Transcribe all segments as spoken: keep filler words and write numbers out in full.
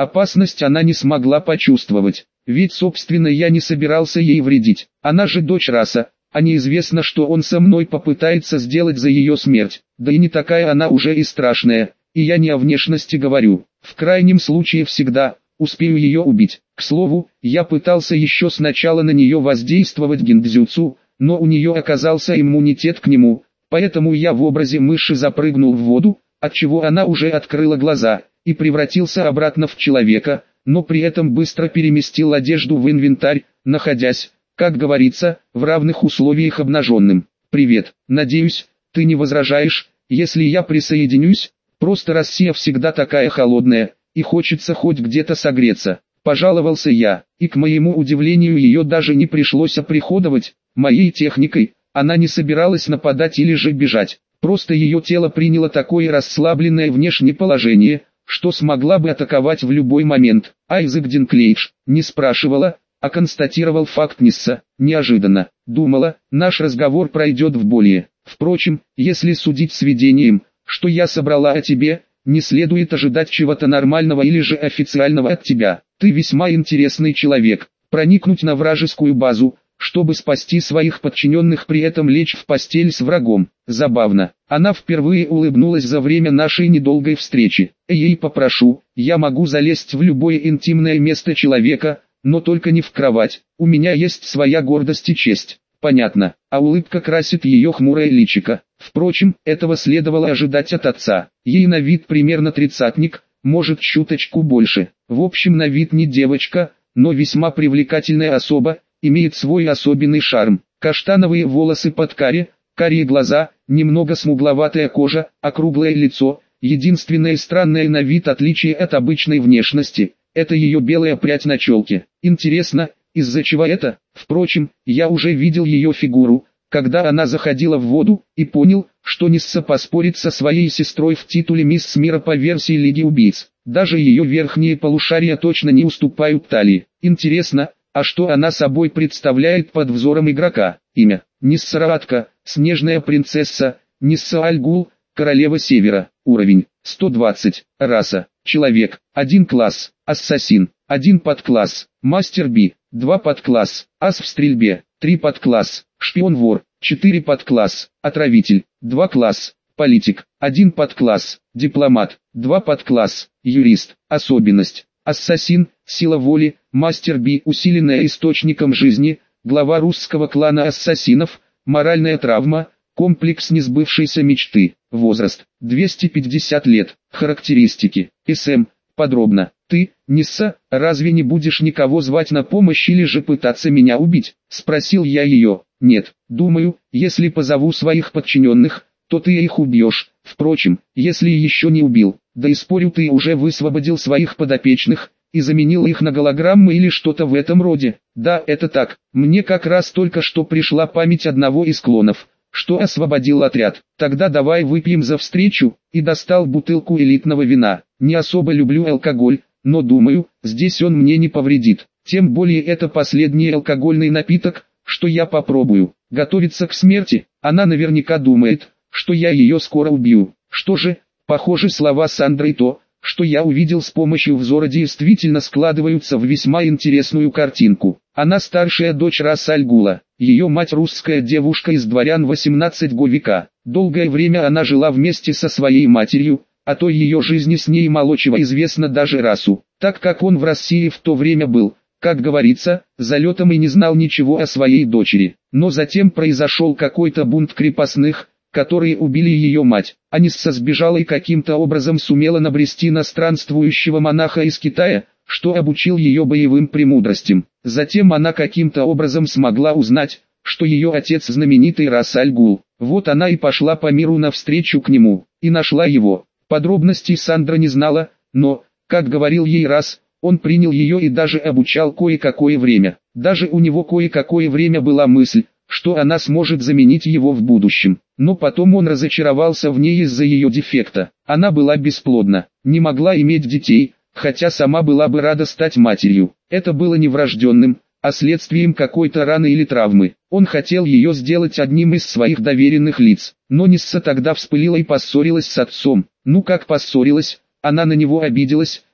Опасность она не смогла почувствовать, ведь собственно я не собирался ей вредить. Она же дочь Раса, а неизвестно, что он со мной попытается сделать за ее смерть. Да и не такая она уже и страшная, и я не о внешности говорю. В крайнем случае всегда успею ее убить. К слову, я пытался еще сначала на нее воздействовать гиндзюцу, но у нее оказался иммунитет к нему, поэтому я в образе мыши запрыгнул в воду, отчего она уже открыла глаза, и превратился обратно в человека, но при этом быстро переместил одежду в инвентарь, находясь, как говорится, в равных условиях обнаженным. «Привет, надеюсь, ты не возражаешь, если я присоединюсь, просто Россия всегда такая холодная, и хочется хоть где-то согреться», – пожаловался я, и к моему удивлению ее даже не пришлось оприходовать, моей техникой, она не собиралась нападать или же бежать, просто ее тело приняло такое расслабленное внешнее положение, что смогла бы атаковать в любой момент. Айзек Динклейдж не спрашивала, а констатировал факт Нисса. Неожиданно, думала, наш разговор пройдет в более. Впрочем, если судить сведением, что я собрала о тебе, не следует ожидать чего-то нормального или же официального от тебя. Ты весьма интересный человек. Проникнуть на вражескую базу, чтобы спасти своих подчиненных, при этом лечь в постель с врагом. Забавно. Она впервые улыбнулась за время нашей недолгой встречи. Ей попрошу, я могу залезть в любое интимное место человека, но только не в кровать. У меня есть своя гордость и честь. Понятно. А улыбка красит ее хмурое личико. Впрочем, этого следовало ожидать от отца. Ей на вид примерно тридцатник, может чуточку больше. В общем, на вид не девочка, но весьма привлекательная особа, имеет свой особенный шарм. Каштановые волосы под каре, карие глаза, немного смугловатая кожа, округлое лицо. Единственное странное на вид отличие от обычной внешности – это ее белая прядь на челке. Интересно, из-за чего это? Впрочем, я уже видел ее фигуру, когда она заходила в воду, и понял, что Нисса поспорит со своей сестрой в титуле мисс мира по версии Лиги убийц. Даже ее верхние полушария точно не уступают талии. Интересно, а что она собой представляет под взором игрока? Имя: Нисса Раатка, снежная принцесса, Нисса Аль-Гул, королева Севера. Уровень: сто двадцать. Раса: человек. один класс. Ассасин. один подкласс. Мастер Би. два подкласс. Ас в стрельбе. три подкласс. Шпион-вор. четыре подкласс. Отравитель. два класс. Политик. один подкласс. Дипломат. два подкласс. Юрист. Особенность: ассасин, сила воли, мастер Би, усиленная источником жизни, глава русского клана ассасинов, моральная травма, комплекс несбывшейся мечты. Возраст: двести пятьдесят лет. Характеристики. СМ. Подробно. Ты, Нисса, разве не будешь никого звать на помощь или же пытаться меня убить? Спросил я ее. Нет, думаю, если позову своих подчиненных, то ты их убьешь. Впрочем, если еще не убил, да и спорю, ты уже высвободил своих подопечных и заменил их на голограммы или что-то в этом роде. Да, это так. Мне как раз только что пришла память одного из клонов, что освободил отряд. Тогда давай выпьем за встречу, и достал бутылку элитного вина. Не особо люблю алкоголь, но думаю, здесь он мне не повредит. Тем более это последний алкогольный напиток, что я попробую. Готовится к смерти, она наверняка думает, что я ее скоро убью. Что же, похоже, слова Сандры и то, что я увидел с помощью взора, действительно складываются в весьма интересную картинку. Она старшая дочь Раса Аль-Гула, ее мать русская девушка из дворян восемнадцатого века. Долгое время она жила вместе со своей матерью, а то ее жизни с ней мало чего известно даже Расу, так как он в России в то время был, как говорится, залетом и не знал ничего о своей дочери. Но затем произошел какой-то бунт крепостных, которые убили ее мать. Анисса сбежала и каким-то образом сумела набрести на странствующего монаха из Китая, что обучил ее боевым премудростям. Затем она каким-то образом смогла узнать, что ее отец знаменитый Рас Аль-Гул. Вот она и пошла по миру навстречу к нему, и нашла его. Подробностей Сандра не знала, но, как говорил ей Рас, он принял ее и даже обучал кое-какое время. Даже у него кое-какое время была мысль, что она сможет заменить его в будущем. Но потом он разочаровался в ней из-за ее дефекта. Она была бесплодна, не могла иметь детей, хотя сама была бы рада стать матерью. Это было не врожденным, а следствием какой-то раны или травмы. Он хотел ее сделать одним из своих доверенных лиц. Но Нисса тогда вспылила и поссорилась с отцом. Ну как поссорилась, она на него обиделась,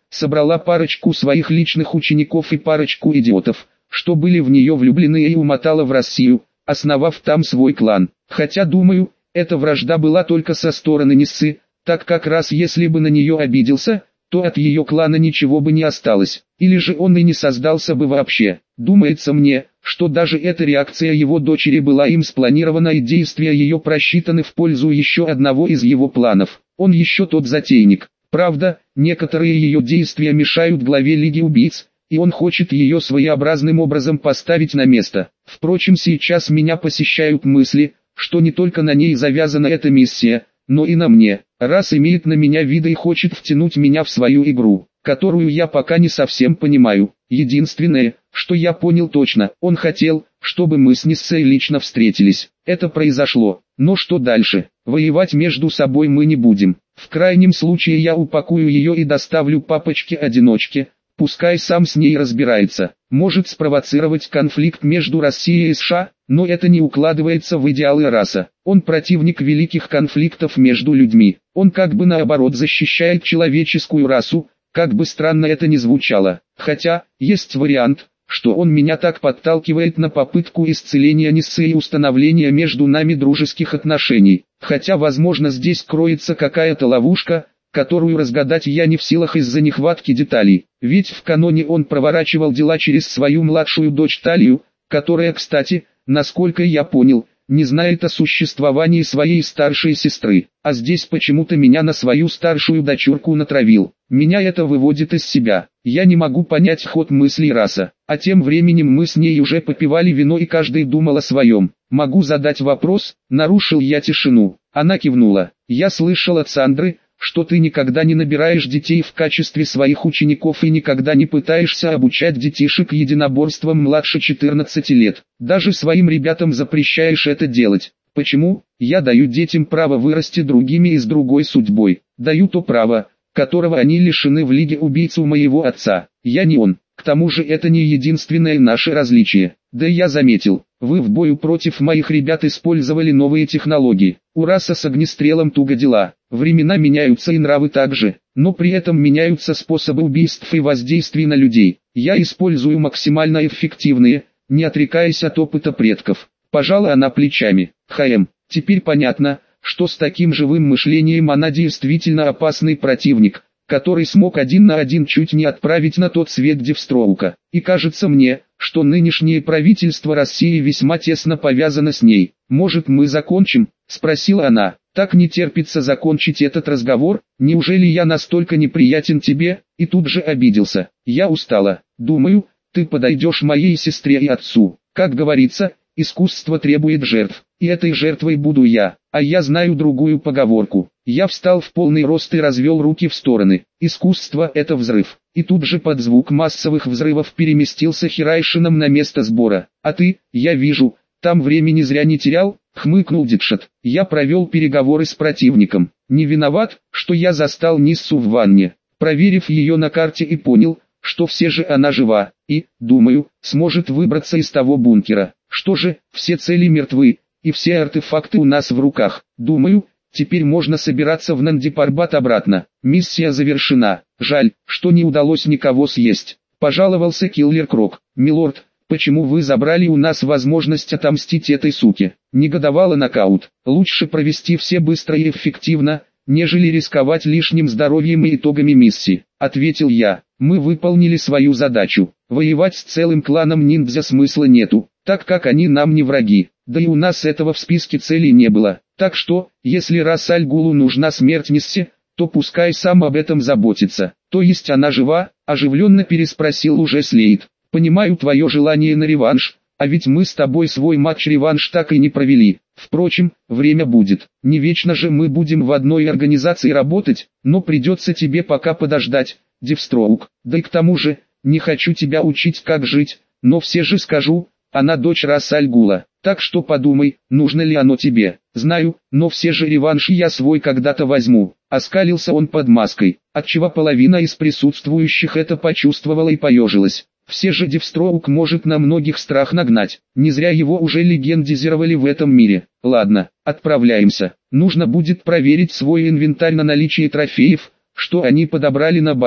собрала парочку своих личных учеников и парочку идиотов, что были в нее влюблены, и умотала в Россию, основав там свой клан. Хотя, думаю, эта вражда была только со стороны Ниссы, так как раз если бы на нее обиделся, то от ее клана ничего бы не осталось, или же он и не создался бы вообще. Думается мне, что даже эта реакция его дочери была им спланирована, и действия ее просчитаны в пользу еще одного из его планов. Он еще тот затейник. Правда, некоторые ее действия мешают главе Лиги Убийц, и он хочет ее своеобразным образом поставить на место. Впрочем, сейчас меня посещают мысли, что не только на ней завязана эта миссия, но и на мне. Раз имеет на меня виды и хочет втянуть меня в свою игру, которую я пока не совсем понимаю. Единственное, что я понял точно, он хотел, чтобы мы с Ниссой лично встретились. Это произошло. Но что дальше? Воевать между собой мы не будем. В крайнем случае я упакую ее и доставлю папочке-одиночке, пускай сам с ней разбирается. Может спровоцировать конфликт между Россией и США, но это не укладывается в идеалы раса. Он противник великих конфликтов между людьми. Он как бы наоборот защищает человеческую расу, как бы странно это ни звучало. Хотя, есть вариант, что он меня так подталкивает на попытку исцеления Ниссы и установления между нами дружеских отношений. Хотя возможно здесь кроется какая-то ловушка, которую разгадать я не в силах из-за нехватки деталей. Ведь в каноне он проворачивал дела через свою младшую дочь Талию, которая, кстати, насколько я понял, не знает о существовании своей старшей сестры, а здесь почему-то меня на свою старшую дочурку натравил. Меня это выводит из себя. Я не могу понять ход мыслей раса. А тем временем мы с ней уже попивали вино и каждый думал о своем. Могу задать вопрос? Нарушил я тишину. Она кивнула. Я слышал от Сандры, что ты никогда не набираешь детей в качестве своих учеников и никогда не пытаешься обучать детишек единоборствам младше четырнадцати лет. Даже своим ребятам запрещаешь это делать. Почему? Я даю детям право вырасти другими и с другой судьбой. Даю то право, которого они лишены в Лиге Убийц у моего отца. Я не он. К тому же это не единственное наше различие. Да я заметил, вы в бою против моих ребят использовали новые технологии. У раса с огнестрелом туго дела. Времена меняются и нравы также, но при этом меняются способы убийств и воздействий на людей. Я использую максимально эффективные, не отрекаясь от опыта предков. Пожала она плечами. Хм, теперь понятно, что с таким живым мышлением она действительно опасный противник, который смог один на один чуть не отправить на тот свет Девстроука. И кажется мне, что нынешнее правительство России весьма тесно повязано с ней. «Может, мы закончим?» – спросила она. «Так не терпится закончить этот разговор, неужели я настолько неприятен тебе?» И тут же обиделся. «Я устала. Думаю, ты подойдешь моей сестре и отцу. Как говорится, искусство требует жертв, и этой жертвой буду я. А я знаю другую поговорку». Я встал в полный рост и развел руки в стороны. Искусство – это взрыв. И тут же под звук массовых взрывов переместился Хирайшином на место сбора. «А ты, я вижу, там времени зря не терял?» – хмыкнул Дикшот. «Я провел переговоры с противником. Не виноват, что я застал Ниссу в ванне. Проверив ее на карте и понял, что все же она жива, и, думаю, сможет выбраться из того бункера. Что же, все цели мертвы, и все артефакты у нас в руках. Думаю, теперь можно собираться в Нандипарбат обратно. Миссия завершена. Жаль, что не удалось никого съесть», – пожаловался Киллер Крок. «Милорд, почему вы забрали у нас возможность отомстить этой суке?» – негодовала Нокаут. «Лучше провести все быстро и эффективно, нежели рисковать лишним здоровьем и итогами миссии», – ответил я. «Мы выполнили свою задачу. Воевать с целым кланом ниндзя смысла нету, так как они нам не враги. Да и у нас этого в списке целей не было. Так что, если раз Аль-Гулу нужна смерть Нисси, то пускай сам об этом заботится». «То есть она жива?» – оживленно переспросил уже Слейд. «Понимаю твое желание на реванш, а ведь мы с тобой свой матч-реванш так и не провели. Впрочем, время будет. Не вечно же мы будем в одной организации работать, но придется тебе пока подождать, Девстроук. Да и к тому же, не хочу тебя учить как жить, но все же скажу, она дочь раса Аль-Гула. Так что подумай, нужно ли оно тебе. Знаю, но все же реванш я свой когда-то возьму». Оскалился он под маской, отчего половина из присутствующих это почувствовала и поежилась. Все же Девстроук может на многих страх нагнать. Не зря его уже легендизировали в этом мире. Ладно, отправляемся. Нужно будет проверить свой инвентарь на наличие трофеев, что они подобрали на базе.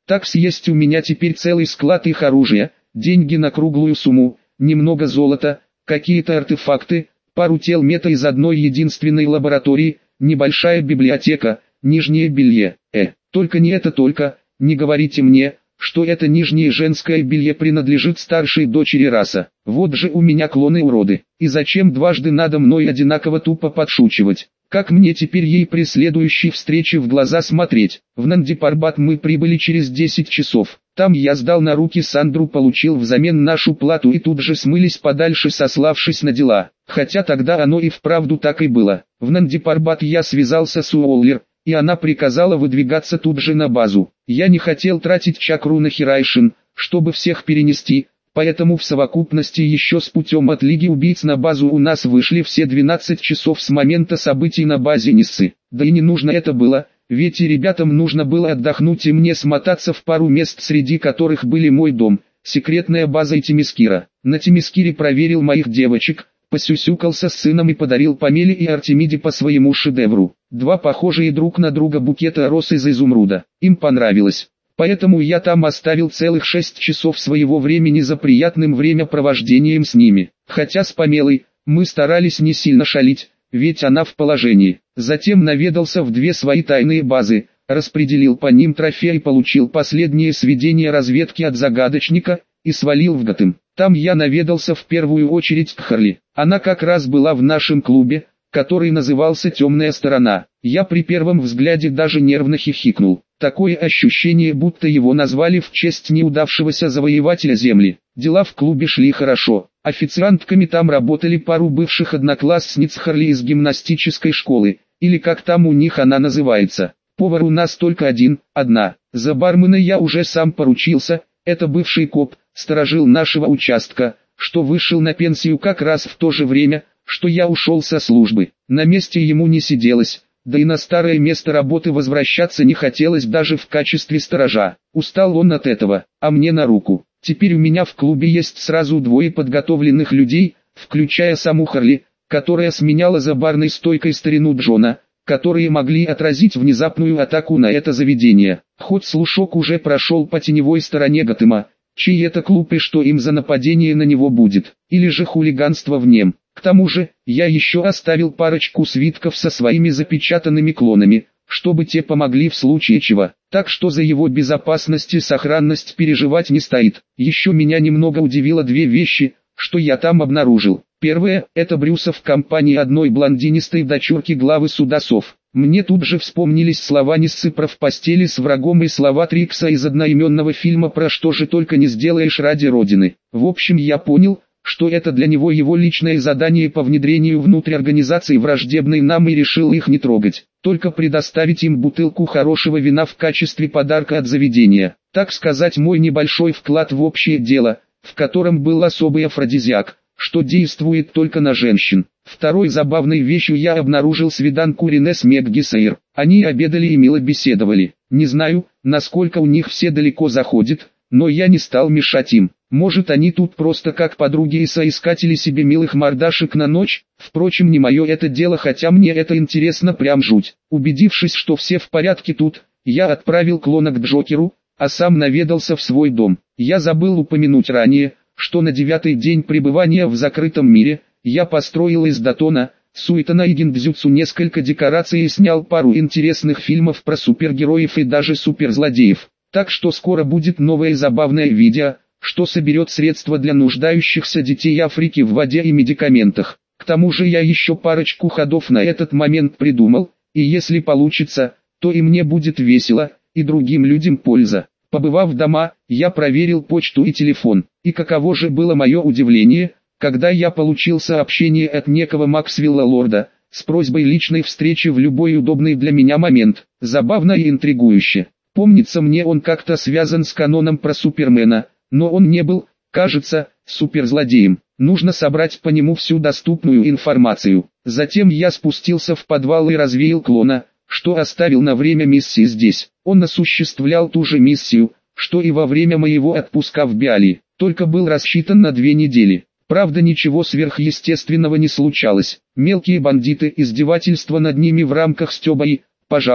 Такс есть у меня теперь целый склад их оружия, деньги на круглую сумму, немного золота, какие-то артефакты, пару тел мета из одной единственной лаборатории, небольшая библиотека, нижнее белье. Э, только не это только, не говорите мне, что это нижнее женское белье принадлежит старшей дочери раса. Вот же у меня клоны-уроды. И зачем дважды надо мной одинаково тупо подшучивать? Как мне теперь ей при следующей встрече в глаза смотреть? В Нанди-Парбат мы прибыли через десять часов. Там я сдал на руки Сандру, получил взамен нашу плату и тут же смылись подальше, сославшись на дела. Хотя тогда оно и вправду так и было. В Нанди-Парбат я связался с Уоллер, и она приказала выдвигаться тут же на базу. Я не хотел тратить чакру на Хирайшин, чтобы всех перенести, поэтому в совокупности еще с путем от Лиги Убийц на базу у нас вышли все двенадцать часов с момента событий на базе Ниссы. Да и не нужно это было, ведь и ребятам нужно было отдохнуть и мне смотаться в пару мест, среди которых были мой дом, секретная база и Темискира. На Темискире проверил моих девочек, посюсюкался с сыном и подарил Памеле и Артемиде по своему шедевру. Два похожие друг на друга букета роз из изумруда. Им понравилось. Поэтому я там оставил целых шесть часов своего времени за приятным времяпровождением с ними. Хотя с Памелой мы старались не сильно шалить, ведь она в положении. Затем наведался в две свои тайные базы, распределил по ним трофеи, получил последние сведения разведки от загадочника и свалил в Готэм. Там я наведался в первую очередь к Харли. Она как раз была в нашем клубе, который назывался «Темная сторона». Я при первом взгляде даже нервно хихикнул. Такое ощущение, будто его назвали в честь неудавшегося завоевателя земли. Дела в клубе шли хорошо. Официантками там работали пару бывших одноклассниц Харли из гимнастической школы, или как там у них она называется. Повар у нас только один, одна. За бармена я уже сам поручился, это бывший коп, сторожил нашего участка, что вышел на пенсию как раз в то же время, что я ушел со службы. На месте ему не сиделось, да и на старое место работы возвращаться не хотелось даже в качестве сторожа. Устал он от этого, а мне на руку. Теперь у меня в клубе есть сразу двое подготовленных людей, включая саму Харли, которая сменяла за барной стойкой старину Джона, которые могли отразить внезапную атаку на это заведение. Хоть слушок уже прошел по теневой стороне Готэма, чей это клуб и что им за нападение на него будет, или же хулиганство в нем. К тому же, я еще оставил парочку свитков со своими запечатанными клонами, чтобы те помогли в случае чего, так что за его безопасность и сохранность переживать не стоит. Еще меня немного удивило две вещи, что я там обнаружил. Первое, это Брюсов в компании одной блондинистой дочурки главы Судасов. Мне тут же вспомнились слова Ниссы про в постели с врагом и слова Трикса из одноименного фильма про «Что же только не сделаешь ради Родины». В общем, я понял, что это для него его личное задание по внедрению внутрь организации враждебной нам, и решил их не трогать, только предоставить им бутылку хорошего вина в качестве подарка от заведения. Так сказать, мой небольшой вклад в общее дело, в котором был особый афродизиак, что действует только на женщин. Второй забавной вещью я обнаружил свиданку Рене с Мегги Сейр. Они обедали и мило беседовали. Не знаю, насколько у них все далеко заходит, но я не стал мешать им. Может, они тут просто как подруги и соискатели себе милых мордашек на ночь? Впрочем, не мое это дело, хотя мне это интересно прям жуть. Убедившись, что все в порядке тут, я отправил клона к Джокеру, а сам наведался в свой дом. Я забыл упомянуть ранее, что на девятый день пребывания в закрытом мире, я построил из Датона, Суитона и Гиндзюцу несколько декораций и снял пару интересных фильмов про супергероев и даже суперзлодеев. Так что скоро будет новое забавное видео, что соберет средства для нуждающихся детей Африки в воде и медикаментах. К тому же я еще парочку ходов на этот момент придумал, и если получится, то и мне будет весело, и другим людям польза. Побывав дома, я проверил почту и телефон, и каково же было мое удивление, когда я получил сообщение от некого Максвелла Лорда, с просьбой личной встречи в любой удобный для меня момент. Забавно и интригующе. Помнится мне, он как-то связан с каноном про Супермена, но он не был, кажется, суперзлодеем. Нужно собрать по нему всю доступную информацию. Затем я спустился в подвал и развеял клона, что оставил на время миссии здесь. Он осуществлял ту же миссию, что и во время моего отпуска в Биали, только был рассчитан на две недели. Правда, ничего сверхъестественного не случалось. Мелкие бандиты, издевательства над ними в рамках стёба и, пожалуй,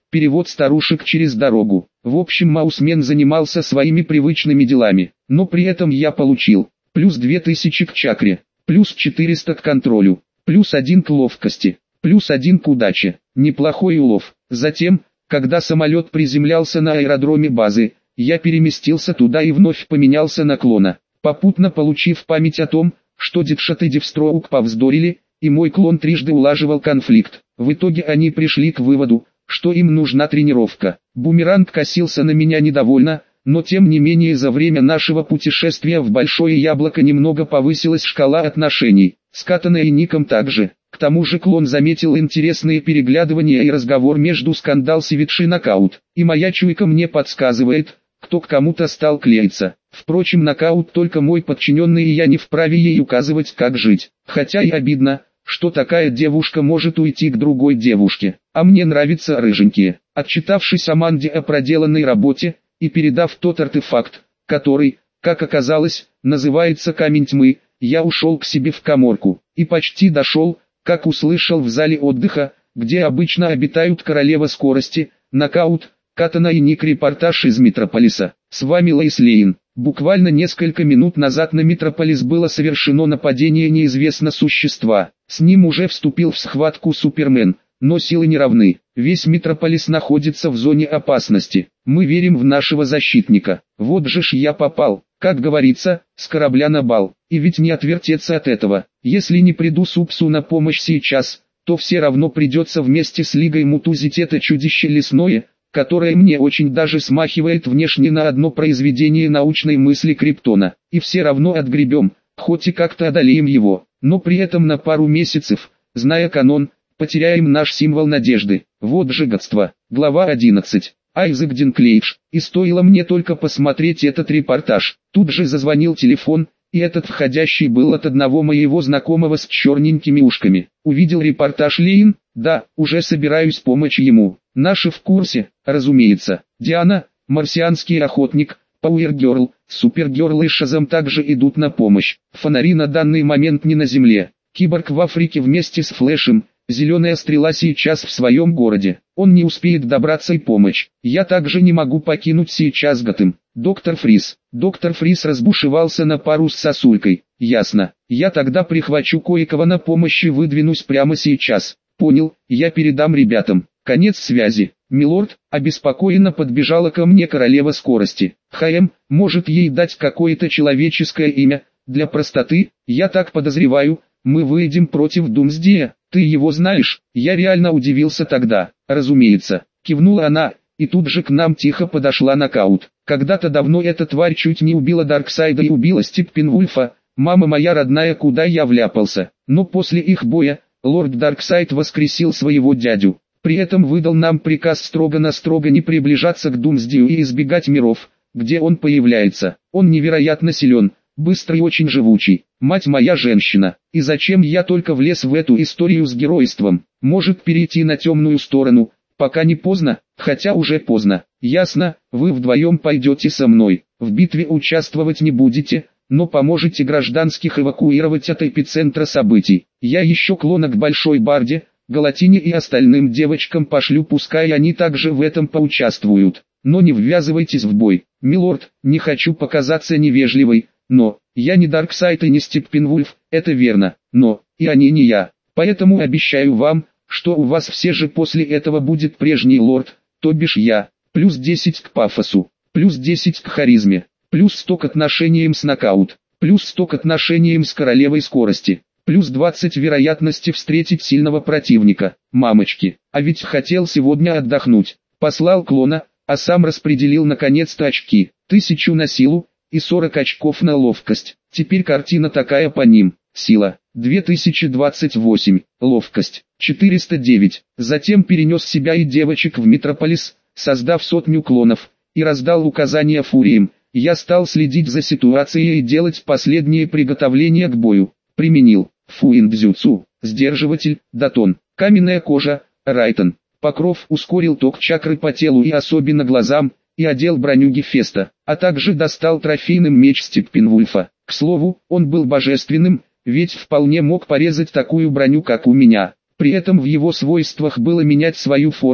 перевод старушек через дорогу. В общем, Маусмен занимался своими привычными делами, но при этом я получил плюс две тысячи к чакре, плюс четыреста к контролю, плюс один к ловкости, плюс один к удаче. Неплохой улов. Затем, когда самолет приземлялся на аэродроме базы, я переместился туда и вновь поменялся на клона, попутно получив память о том, что Дикшат и Девстроук повздорили, и мой клон трижды улаживал конфликт. В итоге они пришли к выводу, что им нужна тренировка. Бумеранг косился на меня недовольно, но тем не менее за время нашего путешествия в Большое Яблоко немного повысилась шкала отношений. С Катаной и Ником также. К тому же клон заметил интересные переглядывания и разговор между Скандал Севитши и Нокаут. И моя чуйка мне подсказывает, кто к кому-то стал клеиться. Впрочем, Нокаут только мой подчиненный, и я не вправе ей указывать, как жить. Хотя и обидно, что такая девушка может уйти к другой девушке. А мне нравятся рыженькие. Отчитавшись Аманде о проделанной работе, и передав тот артефакт, который, как оказалось, называется Камень Тьмы, я ушел к себе в каморку. И почти дошел, как услышал в зале отдыха, где обычно обитают королева скорости, Нокаут, Катана и Ник репортаж из Метрополиса. С вами Лоис Лейн. Буквально несколько минут назад на Метрополис было совершено нападение неизвестного существа. С ним уже вступил в схватку Супермен, но силы не равны. Весь Метрополис находится в зоне опасности. Мы верим в нашего защитника. Вот же ж я попал, как говорится, с корабля на бал. И ведь не отвертеться от этого. Если не приду Супсу на помощь сейчас, то все равно придется вместе с Лигой мутузить это чудище лесное, которое мне очень даже смахивает внешне на одно произведение научной мысли Криптона. И все равно отгребем, хоть и как-то одолеем его, но при этом на пару месяцев, зная канон, потеряем наш символ надежды. Вот же гадство. Глава одиннадцать. Айзек Динклейдж. И стоило мне только посмотреть этот репортаж. Тут же зазвонил телефон, и этот входящий был от одного моего знакомого с черненькими ушками. Увидел репортаж Лейн? Да, уже собираюсь помочь ему. Наши в курсе, разумеется. Диана, марсианский охотник, Пауэргерл, Супергерл и Шазам также идут на помощь. Фонари на данный момент не на земле. Киборг в Африке вместе с Флэшем. Зеленая стрела сейчас в своем городе. Он не успеет добраться и помочь. Я также не могу покинуть сейчас Готэм. Доктор Фрис. Доктор Фрис разбушевался на пару с сосулькой. Ясно. Я тогда прихвачу кое-кого на помощь и выдвинусь прямо сейчас. Понял, я передам ребятам. Конец связи. Милорд, обеспокоенно подбежала ко мне королева скорости. Хаэм, может ей дать какое-то человеческое имя? Для простоты, я так подозреваю, мы выйдем против Думсдея. Ты его знаешь? Я реально удивился тогда. Разумеется. Кивнула она, и тут же к нам тихо подошла Нокаут. Когда-то давно эта тварь чуть не убила Дарксайда и убила Степпенвульфа. Мама моя родная, куда я вляпался. Но после их боя, лорд Дарксайд воскресил своего дядю. При этом выдал нам приказ строго-настрого не приближаться к Думсдею и избегать миров, где он появляется. Он невероятно силен, быстрый и очень живучий. Мать моя женщина. И зачем я только влез в эту историю с геройством? Может перейти на темную сторону, пока не поздно, хотя уже поздно. Ясно, вы вдвоем пойдете со мной. В битве участвовать не будете, но поможете гражданских эвакуировать от эпицентра событий. Я еще клона к Большой Барде, Галатине и остальным девочкам пошлю, пускай они также в этом поучаствуют. Но не ввязывайтесь в бой. Милорд, не хочу показаться невежливой, но, я не Дарксайд и не Степпенвульф, это верно, но, и они не я. Поэтому обещаю вам, что у вас все же после этого будет прежний лорд, то бишь я. Плюс десять к пафосу, плюс десять к харизме, плюс сто к отношениям с Нокаут, плюс сто к отношениям с королевой скорости, плюс двадцать вероятности встретить сильного противника. Мамочки, а ведь хотел сегодня отдохнуть. Послал клона, а сам распределил наконец-то очки. Тысячу на силу и сорок очков на ловкость. Теперь картина такая по ним. Сила две тысячи двадцать восемь, ловкость четыреста девять. Затем перенес себя и девочек в Метрополис, создав сотню клонов, и раздал указания фуриям. Я стал следить за ситуацией и делать последние приготовления к бою. Применил фуиндзюцу, сдерживатель, датон, каменная кожа, райтон. Покров ускорил ток чакры по телу и особенно глазам, и одел броню Гефеста, а также достал трофейным меч Степпенвульфа. К слову, он был божественным, ведь вполне мог порезать такую броню, как у меня. При этом в его свойствах было менять свою форму,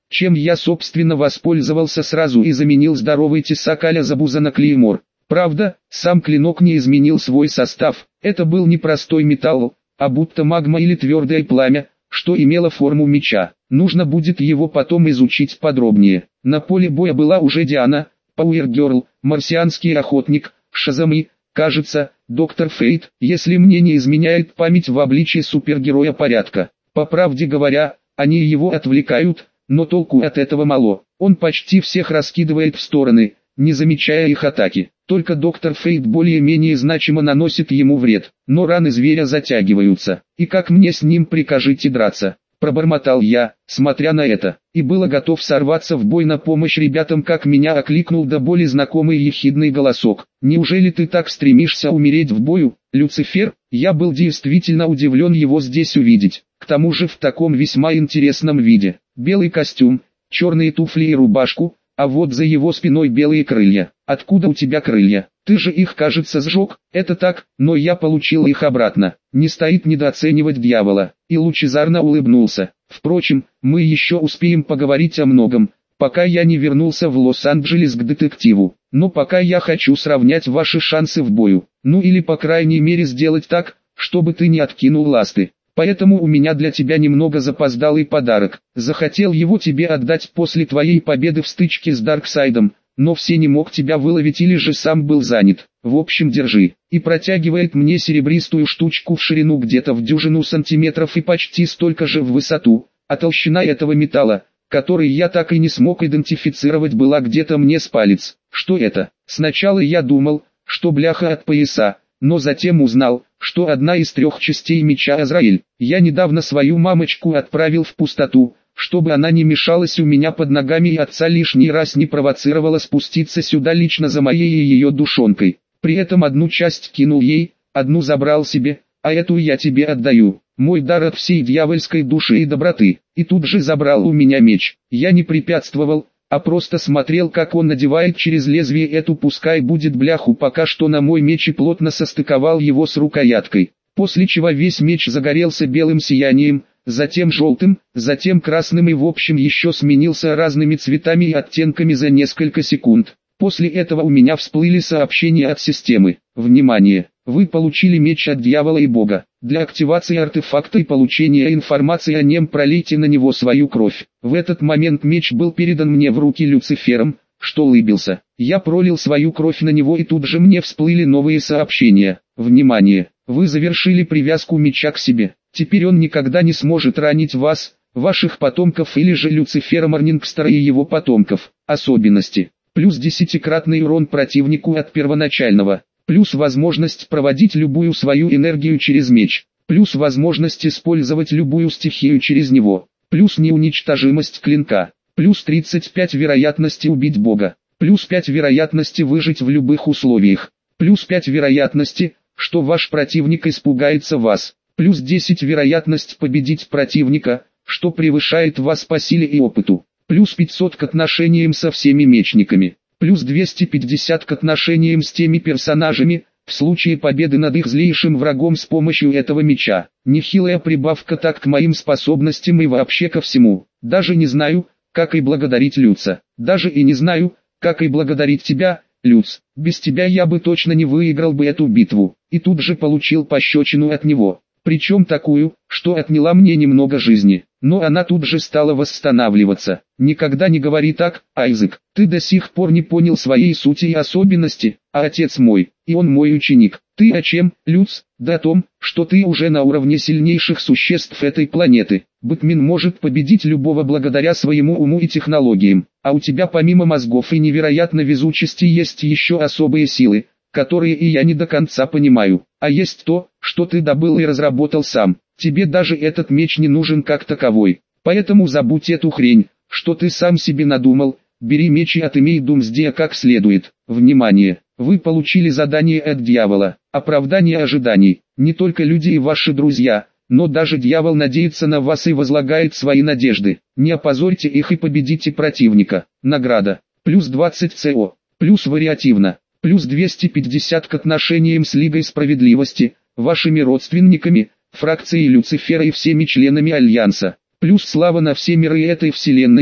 чем я собственно воспользовался сразу и заменил здоровый тесак а-ля Забуза на клеймор. Правда, сам клинок не изменил свой состав, это был не простой металл, а будто магма или твердое пламя, что имело форму меча. Нужно будет его потом изучить подробнее. На поле боя была уже Диана, Пауэргерл, марсианский охотник, Шазам и, кажется, доктор Фейт, если мне не изменяет память в обличии супергероя порядка. По правде говоря, они его отвлекают, но толку от этого мало. Он почти всех раскидывает в стороны, не замечая их атаки. Только доктор Фейт более-менее значимо наносит ему вред, но раны зверя затягиваются. И как мне с ним прикажете драться? Пробормотал я, смотря на это, и было готов сорваться в бой на помощь ребятам, как меня окликнул до боли знакомый ехидный голосок. «Неужели ты так стремишься умереть в бою, Люцифер?» Я был действительно удивлен его здесь увидеть, к тому же в таком весьма интересном виде. Белый костюм, черные туфли и рубашку, а вот за его спиной белые крылья. «Откуда у тебя крылья? Ты же их, кажется, сжег». «Это так, но я получил их обратно». Не стоит недооценивать дьявола. И лучезарно улыбнулся. «Впрочем, мы еще успеем поговорить о многом, пока я не вернулся в Лос-Анджелес к детективу. Но пока я хочу сравнять ваши шансы в бою. Ну или по крайней мере сделать так, чтобы ты не откинул ласты. Поэтому у меня для тебя немного запоздалый подарок. Захотел его тебе отдать после твоей победы в стычке с Дарксайдом, но все не мог тебя выловить или же сам был занят. В общем, держи». И протягивает мне серебристую штучку в ширину где-то в дюжину сантиметров и почти столько же в высоту, а толщина этого металла, который я так и не смог идентифицировать, была где-то мне с палец. Что это? Сначала я думал, что бляха от пояса, но затем узнал, что одна из трех частей меча Азраиль. Я недавно свою мамочку отправил в пустоту, чтобы она не мешалась у меня под ногами и отца лишний раз не провоцировала спуститься сюда лично за моей и ее душонкой. При этом одну часть кинул ей, одну забрал себе, а эту я тебе отдаю. Мой дар от всей дьявольской души и доброты. И тут же забрал у меня меч. Я не препятствовал, а просто смотрел, как он надевает через лезвие эту, пускай будет бляху, пока что на мой меч, и плотно состыковал его с рукояткой. После чего весь меч загорелся белым сиянием, затем желтым, затем красным и в общем еще сменился разными цветами и оттенками за несколько секунд. После этого у меня всплыли сообщения от системы. Внимание! Вы получили меч от дьявола и бога. Для активации артефакта и получения информации о нем пролейте на него свою кровь. В этот момент меч был передан мне в руки Люцифером, что улыбился. Я пролил свою кровь на него, и тут же мне всплыли новые сообщения. Внимание! Вы завершили привязку меча к себе. Теперь он никогда не сможет ранить вас, ваших потомков или же Люцифера Морнингстера и его потомков. Особенности. Плюс десятикратный урон противнику от первоначального. Плюс возможность проводить любую свою энергию через меч. Плюс возможность использовать любую стихию через него. Плюс неуничтожимость клинка. Плюс тридцать пять вероятности убить бога. Плюс пять вероятности выжить в любых условиях. Плюс пять вероятности, что ваш противник испугается вас. Плюс десять вероятность победить противника, что превышает вас по силе и опыту. Плюс пятьсот к отношениям со всеми мечниками. Плюс двести пятьдесят к отношениям с теми персонажами, в случае победы над их злейшим врагом с помощью этого меча. Нехилая прибавка так к моим способностям и вообще ко всему. Даже не знаю, как и благодарить Люца. Даже и не знаю, как и благодарить тебя, Люц. Без тебя я бы точно не выиграл бы эту битву. И тут же получил пощечину от него. Причем такую, что отняла мне немного жизни. Но она тут же стала восстанавливаться. Никогда не говори так, Айзек. Ты до сих пор не понял своей сути и особенности, а отец мой, и он мой ученик. Ты о чем, Люц? Да о том, что ты уже на уровне сильнейших существ этой планеты. Бэтмен может победить любого благодаря своему уму и технологиям. А у тебя помимо мозгов и невероятной везучести есть еще особые силы, которые и я не до конца понимаю. А есть то, что ты добыл и разработал сам. Тебе даже этот меч не нужен как таковой. Поэтому забудь эту хрень, что ты сам себе надумал. Бери меч и отымей Думсдея как следует. Внимание! Вы получили задание от дьявола. Оправдание ожиданий. Не только люди и ваши друзья, но даже дьявол надеется на вас и возлагает свои надежды. Не опозорьте их и победите противника. Награда. Плюс двадцать ЦО. Плюс вариативно. Плюс двести пятьдесят к отношениям с Лигой Справедливости, вашими родственниками, фракцией Люцифера и всеми членами Альянса. Плюс слава на все миры этой вселенной,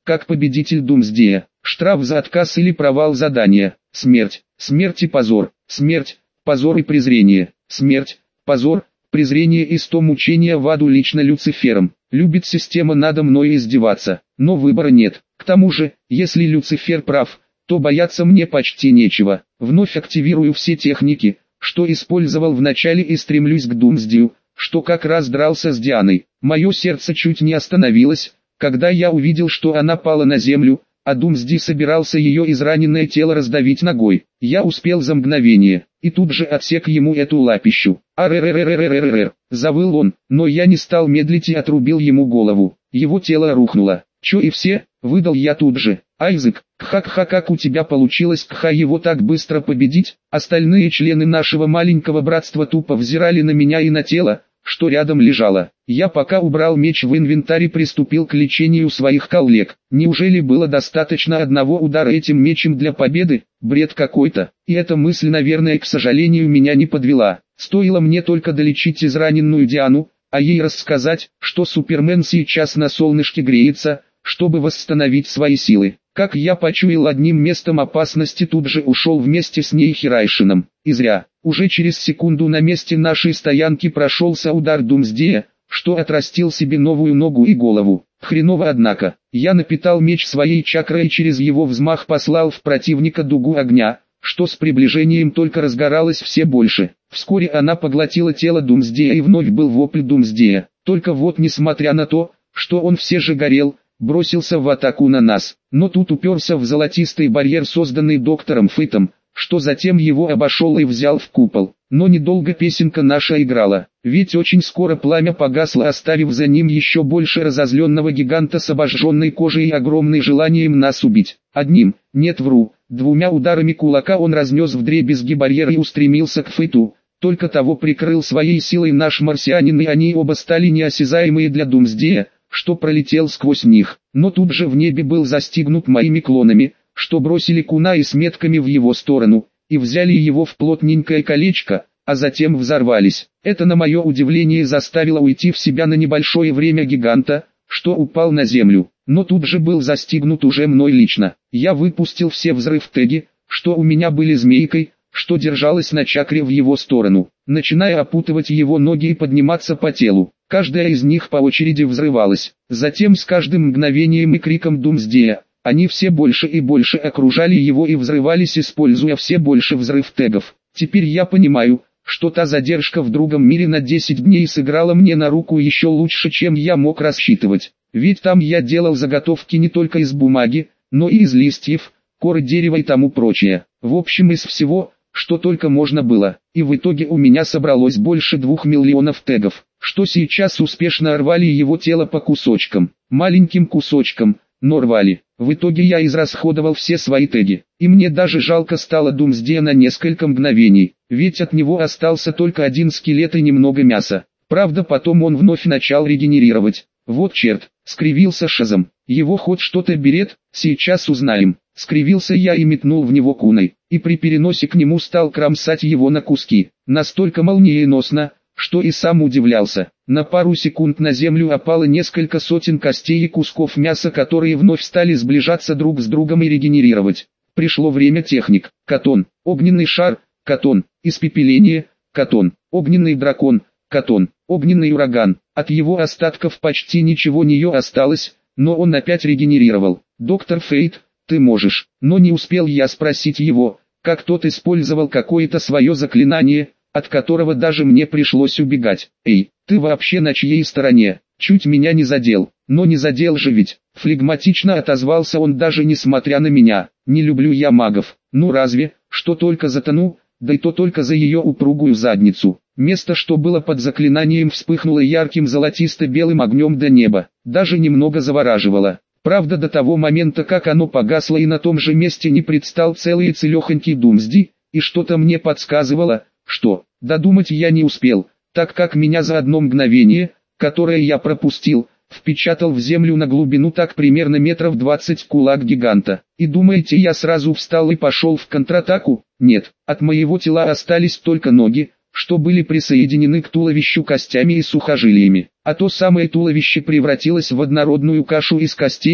как победитель Думсдея. Штраф за отказ или провал задания. Смерть, смерть и позор, смерть, позор и презрение, смерть, позор, презрение и сто мучения в аду лично Люцифером. Любит система надо мной издеваться, но выбора нет. К тому же, если Люцифер прав, то бояться мне почти нечего. Вновь активирую все техники, что использовал в начале, и стремлюсь к Думсдею, что как раз дрался с Дианой. Мое сердце чуть не остановилось, когда я увидел, что она пала на землю, а Думсдей собирался ее израненное тело раздавить ногой. Я успел за мгновение, и тут же отсек ему эту лапищу. «Аррррррррррррр!» — завыл он, но я не стал медлить и отрубил ему голову. Его тело рухнуло. «Чё и все?» — выдал я тут же. «Айзек, кха-кха, как у тебя получилось, кха, его так быстро победить?» Остальные члены нашего маленького братства тупо взирали на меня и на тело, что рядом лежало. Я пока убрал меч в инвентарь и приступил к лечению своих коллег. Неужели было достаточно одного удара этим мечем для победы? Бред какой-то. И эта мысль, наверное, к сожалению, меня не подвела. Стоило мне только долечить израненную Диану, а ей рассказать, что Супермен сейчас на солнышке греется, чтобы восстановить свои силы. Как я почуял одним местом опасности, тут же ушел вместе с ней Хирайшином. И зря. Уже через секунду на месте нашей стоянки прошелся удар Думсдея, что отрастил себе новую ногу и голову. Хреново однако. Я напитал меч своей чакрой и через его взмах послал в противника дугу огня, что с приближением только разгоралось все больше. Вскоре она поглотила тело Думсдея, и вновь был вопль Думсдея. Только вот, несмотря на то, что он все же горел, бросился в атаку на нас. Но тут уперся в золотистый барьер, созданный доктором Фейтом, что затем его обошел и взял в купол. Но недолго песенка наша играла, ведь очень скоро пламя погасло, оставив за ним еще больше разозленного гиганта с обожженной кожей и огромным желанием нас убить. Одним, нет вру, двумя ударами кулака он разнес вдребезги барьер и устремился к Фейту. Только того прикрыл своей силой наш марсианин, и они оба стали неосязаемые для Думсдея, что пролетел сквозь них. Но тут же в небе был застигнут моими клонами, что бросили куна с метками в его сторону, и взяли его в плотненькое колечко, а затем взорвались. Это, на мое удивление, заставило уйти в себя на небольшое время гиганта, что упал на землю, но тут же был застигнут уже мной лично. Я выпустил все взрыв-теги, что у меня были змейкой, что держалась на чакре в его сторону, начиная опутывать его ноги и подниматься по телу. Каждая из них по очереди взрывалась. Затем с каждым мгновением и криком Думсдея они все больше и больше окружали его и взрывались, используя все больше взрыв-тегов. Теперь я понимаю, что та задержка в другом мире на десять дней сыграла мне на руку еще лучше, чем я мог рассчитывать. Ведь там я делал заготовки не только из бумаги, но и из листьев, коры дерева и тому прочее. В общем, из всего, что только можно было. И в итоге у меня собралось больше двух миллионов тегов, что сейчас успешно рвали его тело по кусочкам, маленьким кусочкам, но рвали. В итоге я израсходовал все свои теги, и мне даже жалко стало Думсдея на несколько мгновений, ведь от него остался только один скелет и немного мяса. Правда, потом он вновь начал регенерировать. Вот черт, скривился Шазам. Его хоть что-то берет, сейчас узнаем. Скривился я и метнул в него куной, и при переносе к нему стал кромсать его на куски. Настолько молниеносно, что и сам удивлялся. На пару секунд на землю опало несколько сотен костей и кусков мяса, которые вновь стали сближаться друг с другом и регенерировать. Пришло время техник. Катон, огненный шар, катон, испепеление, катон, огненный дракон, катон, огненный ураган. От его остатков почти ничего не осталось, но он опять регенерировал. Доктор Фейт, ты можешь. Но не успел я спросить его, как тот использовал какое-то свое заклинание, от которого даже мне пришлось убегать. Эй, ты вообще на чьей стороне? Чуть меня не задел. Но не задел же ведь. Флегматично отозвался он, даже несмотря на меня. Не люблю я магов. Ну разве, что только затону, да и то только за ее упругую задницу. Место, что было под заклинанием, вспыхнуло ярким золотисто-белым огнем до неба. Даже немного завораживало. Правда, до того момента, как оно погасло, и на том же месте не предстал целый и целехонький Думсдей, и что-то мне подсказывало, что, додумать я не успел, так как меня за одно мгновение, которое я пропустил, впечатал в землю на глубину так примерно метров двадцать кулак гиганта. И думаете, я сразу встал и пошел в контратаку? Нет, от моего тела остались только ноги, что были присоединены к туловищу костями и сухожилиями, а то самое туловище превратилось в однородную кашу из костей,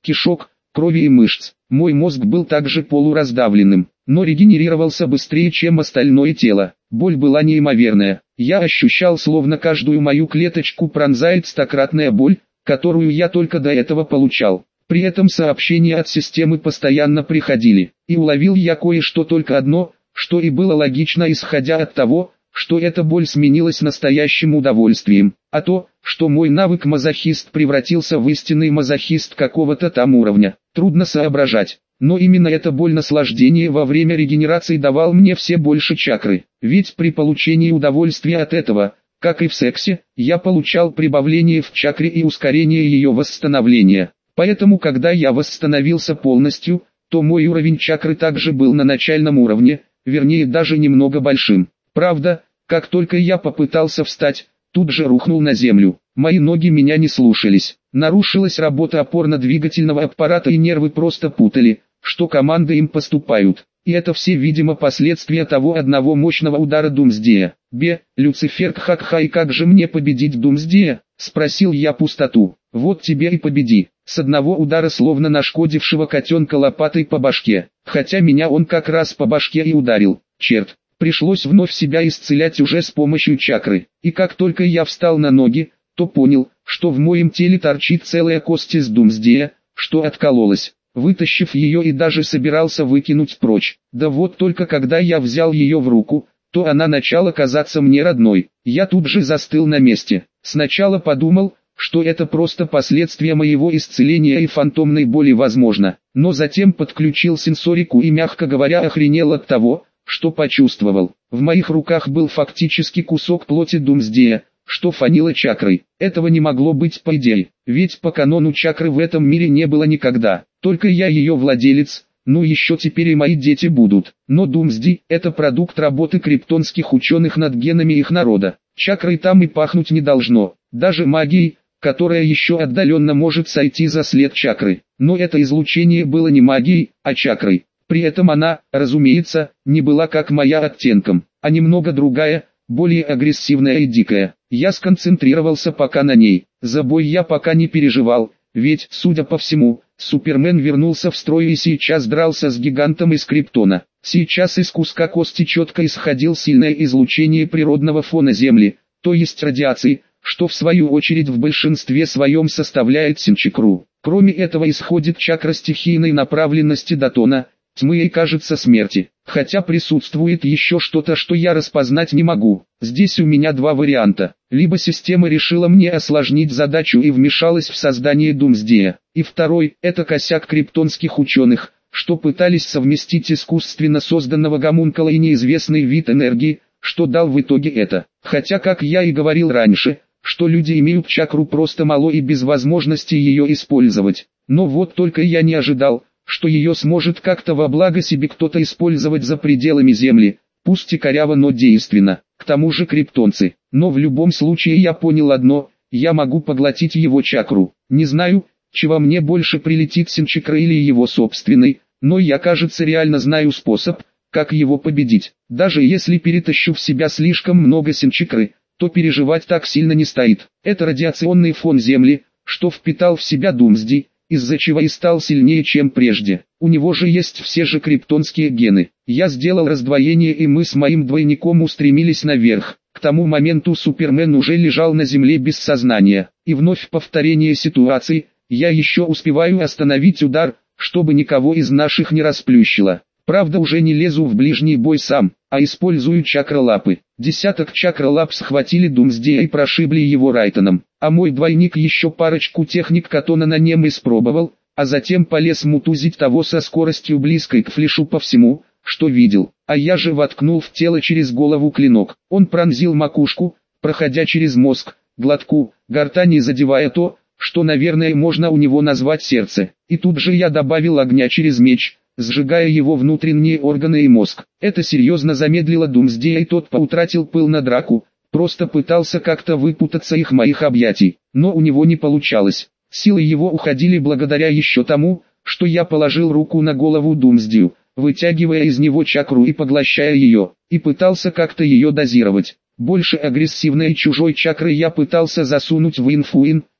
кишок, крови и мышц. Мой мозг был также полураздавленным, но регенерировался быстрее, чем остальное тело. Боль была неимоверная. Я ощущал, словно каждую мою клеточку пронзает стократная боль, которую я только до этого получал. При этом сообщения от системы постоянно приходили, и уловил я кое-что только одно, что и было логично, исходя от того, что эта боль сменилась настоящим удовольствием, а то, что мой навык мазохист превратился в истинный мазохист какого-то там уровня, трудно соображать. Но именно эта боль наслаждения во время регенерации давал мне все больше чакры, ведь при получении удовольствия от этого, как и в сексе, я получал прибавление в чакре и ускорение ее восстановления. Поэтому когда я восстановился полностью, то мой уровень чакры также был на начальном уровне, вернее даже немного большим. Правда, как только я попытался встать, тут же рухнул на землю. Мои ноги меня не слушались. Нарушилась работа опорно-двигательного аппарата и нервы просто путали, что команды им поступают. И это все, видимо, последствия того одного мощного удара Думсдея. «Бе, Люцифер Кхакха, и как же мне победить Думсдея?» — спросил я пустоту. «Вот тебе и победи». С одного удара, словно нашкодившего котенка лопатой по башке. Хотя меня он как раз по башке и ударил. Черт, пришлось вновь себя исцелять уже с помощью чакры. И как только я встал на ноги, то понял, что в моем теле торчит целая кость из Думсдея, что откололась. Вытащив ее и даже собирался выкинуть прочь. Да вот только когда я взял ее в руку, то она начала казаться мне родной. Я тут же застыл на месте. Сначала подумал, что это просто последствия моего исцеления и фантомной боли возможно. Но затем подключил сенсорику и, мягко говоря, охренел от того, что почувствовал. В моих руках был фактически кусок плоти Думсдея, что фанило чакрой. Этого не могло быть по идее, ведь по канону чакры в этом мире не было никогда. Только я ее владелец, ну еще теперь и мои дети будут. Но Думсди – это продукт работы криптонских ученых над генами их народа. Чакрой там и пахнуть не должно, даже магией, которая еще отдаленно может сойти за след чакры. Но это излучение было не магией, а чакрой. При этом она, разумеется, не была как моя оттенком, а немного другая, более агрессивная и дикая. Я сконцентрировался пока на ней. За бой я пока не переживал, ведь, судя по всему, Супермен вернулся в строй и сейчас дрался с гигантом из Криптона. Сейчас из куска кости четко исходил сильное излучение природного фона Земли, то есть радиации, что в свою очередь в большинстве своем составляет синчакру. Кроме этого исходит чакра стихийной направленности Датона, тьмы и, кажется, смерти. Хотя присутствует еще что-то, что я распознать не могу. Здесь у меня два варианта. Либо система решила мне осложнить задачу и вмешалась в создание Думсдея. И второй – это косяк криптонских ученых, что пытались совместить искусственно созданного гомункула и неизвестный вид энергии, что дал в итоге это. Хотя, как я и говорил раньше, что люди имеют чакру просто мало и без возможности ее использовать. Но вот только я не ожидал, что ее сможет как-то во благо себе кто-то использовать за пределами Земли, пусть и коряво, но действенно. К тому же криптонцы. Но в любом случае я понял одно: я могу поглотить его чакру. Не знаю, чего мне больше прилетит, синчакра или его собственный, но я, кажется, реально знаю способ, как его победить. Даже если перетащу в себя слишком много синчакры, то переживать так сильно не стоит. Это радиационный фон Земли, что впитал в себя Думсди, из-за чего и стал сильнее, чем прежде. У него же есть все же криптонские гены. Я сделал раздвоение, и мы с моим двойником устремились наверх. К тому моменту Супермен уже лежал на земле без сознания. И вновь повторение ситуации: я еще успеваю остановить удар, чтобы никого из наших не расплющило. Правда, уже не лезу в ближний бой сам, а использую чакролапы. Десяток чакролап схватили Думсдея и прошибли его райтоном, а мой двойник еще парочку техник Катона на нем испробовал, а затем полез мутузить того со скоростью близкой к флешу по всему, что видел. А я же воткнул в тело через голову клинок. Он пронзил макушку, проходя через мозг, глотку, гортани, задевая то, что, наверное, можно у него назвать сердце. И тут же я добавил огня через меч, сжигая его внутренние органы и мозг. Это серьезно замедлило Думсдея, и тот поутратил пыл на драку, просто пытался как-то выпутаться их моих объятий, но у него не получалось. Силы его уходили благодаря еще тому, что я положил руку на голову Думсдею, вытягивая из него чакру и поглощая ее, и пытался как-то ее дозировать. Больше агрессивной чужой чакры я пытался засунуть в инфуин,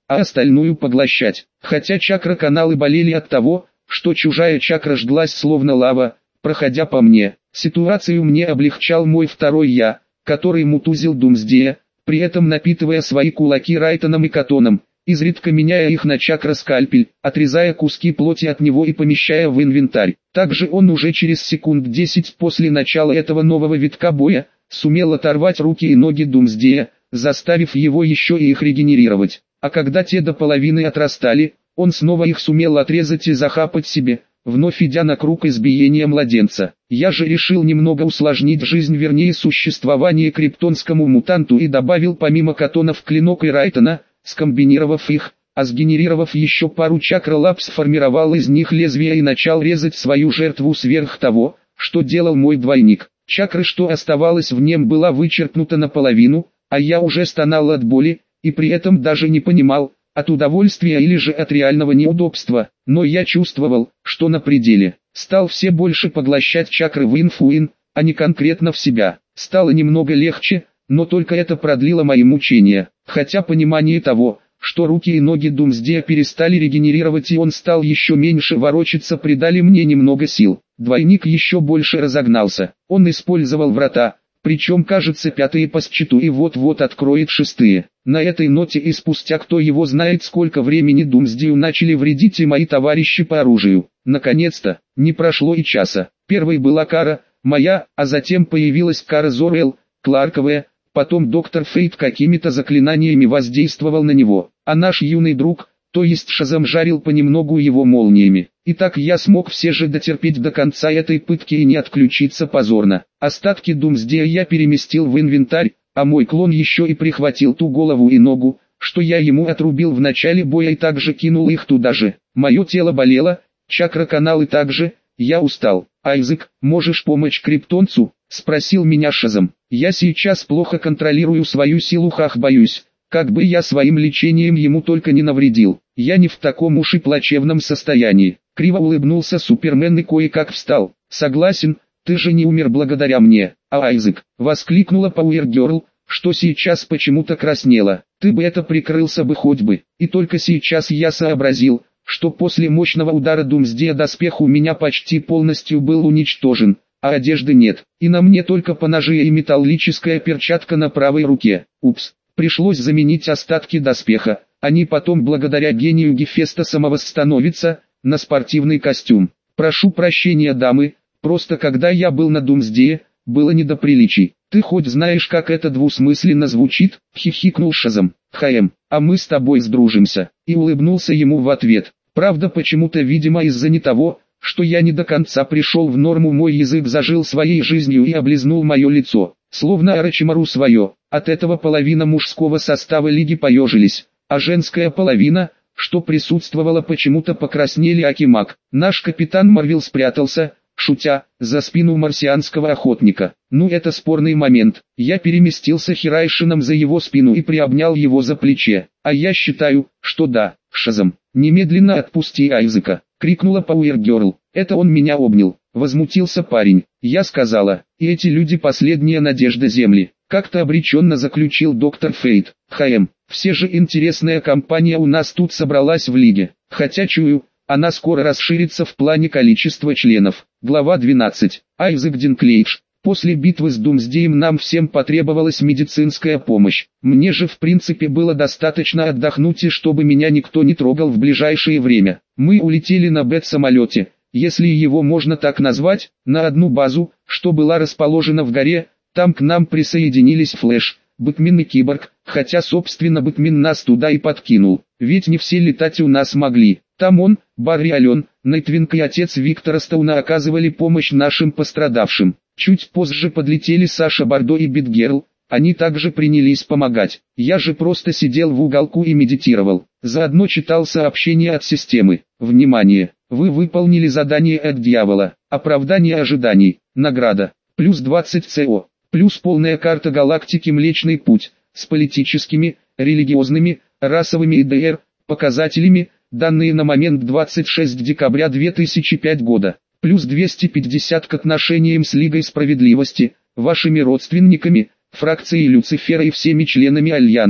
а остальную поглощать. Хотя чакра-каналы болели от того, что чужая чакра жглась словно лава, проходя по мне. Ситуацию мне облегчал мой второй я, который мутузил Думсдея, при этом напитывая свои кулаки Райтоном и Катоном, изредка меняя их на чакра-скальпель, отрезая куски плоти от него и помещая в инвентарь. Также он уже через секунд десять после начала этого нового витка боя, сумел оторвать руки и ноги Думсдея, заставив его еще и их регенерировать. А когда те до половины отрастали, он снова их сумел отрезать и захапать себе, вновь идя на круг избиения младенца. Я же решил немного усложнить жизнь, вернее существование криптонскому мутанту, и добавил помимо Катонов клинок и Райтона, скомбинировав их, а сгенерировав еще пару чакролап, сформировал из них лезвие и начал резать свою жертву сверх того, что делал мой двойник. Чакры, что оставалось в нем, была вычеркнута наполовину, а я уже стонал от боли, и при этом даже не понимал, от удовольствия или же от реального неудобства, но я чувствовал, что на пределе. Стал все больше поглощать чакры в инфуин, а не конкретно в себя. Стало немного легче, но только это продлило мои мучения. Хотя понимание того, что руки и ноги Думсдея перестали регенерировать и он стал еще меньше ворочаться, придали мне немного сил. Двойник еще больше разогнался. Он использовал врата, причем кажется пятые по счету, и вот-вот откроет шестые. На этой ноте и спустя кто его знает сколько времени Думсдею начали вредить и мои товарищи по оружию. Наконец-то, не прошло и часа. Первой была Кара, моя, а затем появилась Кара Зор-Эл, Кларковая, потом доктор Фейт какими-то заклинаниями воздействовал на него, а наш юный друг, то есть Шазам, жарил понемногу его молниями. И так я смог все же дотерпеть до конца этой пытки и не отключиться позорно. Остатки Думсдея я переместил в инвентарь, а мой клон еще и прихватил ту голову и ногу, что я ему отрубил в начале боя, и также кинул их туда же. Мое тело болело, чакра-каналы также, я устал. «Айзек, можешь помочь криптонцу?» — спросил меня Шазам. «Я сейчас плохо контролирую свою силу, хах, боюсь, как бы я своим лечением ему только не навредил. Я не в таком уж и плачевном состоянии». Криво улыбнулся Супермен и кое-как встал. «Согласен, ты же не умер благодаря мне, а Айзек», — воскликнула Пауэргерл, что сейчас почему-то краснела. «Ты бы это прикрылся бы хоть бы». И только сейчас я сообразил, что после мощного удара Думсдея доспех у меня почти полностью был уничтожен, а одежды нет, и на мне только поножи и металлическая перчатка на правой руке. Упс, пришлось заменить остатки доспеха, они потом благодаря гению Гефеста самовосстановятся, на спортивный костюм. «Прошу прощения, дамы, просто когда я был на Думсдее, было не до приличий. Ты хоть знаешь, как это двусмысленно звучит?» — хихикнул Шазам. «Хаем, а мы с тобой сдружимся», — и улыбнулся ему в ответ. Правда, почему-то, видимо из-за не того, что я не до конца пришел в норму, мой язык зажил своей жизнью и облизнул мое лицо, словно Орочимару свое. От этого половина мужского состава лиги поежились, а женская половина, что присутствовала, почему-то покраснели. Акимаг. Наш капитан Марвел спрятался, шутя, за спину марсианского охотника. Ну, это спорный момент. Я переместился Хирайшином за его спину и приобнял его за плече. А я считаю, что да, Шазам. «Немедленно отпусти Айзека», — крикнула Пауэргерл. «Это он меня обнял», — возмутился парень. Я сказала, и эти люди последняя надежда Земли. Как-то обреченно заключил доктор Фейт. «Хаем, все же интересная компания у нас тут собралась в лиге. Хотя чую, она скоро расширится в плане количества членов». Глава двенадцать. Айзек Динклейдж. После битвы с Думсдеем нам всем потребовалась медицинская помощь. Мне же в принципе было достаточно отдохнуть, и чтобы меня никто не трогал в ближайшее время. Мы улетели на бэт-самолете, если его можно так назвать, на одну базу, что была расположена в горе. Там к нам присоединились Флэш, Бэтмен и Киборг, хотя собственно Бэтмен нас туда и подкинул, ведь не все летать у нас могли. Там он, Барри Аллен, Найтвинг и отец Виктора Стоуна оказывали помощь нашим пострадавшим. Чуть позже подлетели Саша Бордо и Битгерл, они также принялись помогать. Я же просто сидел в уголку и медитировал, заодно читал сообщения от системы. Внимание! Вы выполнили задание от дьявола, оправдание ожиданий, награда, плюс двадцать ЦО, плюс полная карта галактики Млечный Путь, с политическими, религиозными, расовыми и ДР показателями, данные на момент двадцать шестого декабря две тысячи пятого года. Плюс двести пятьдесят к отношениям с Лигой Справедливости, вашими родственниками, фракцией Люцифера и всеми членами Альянса.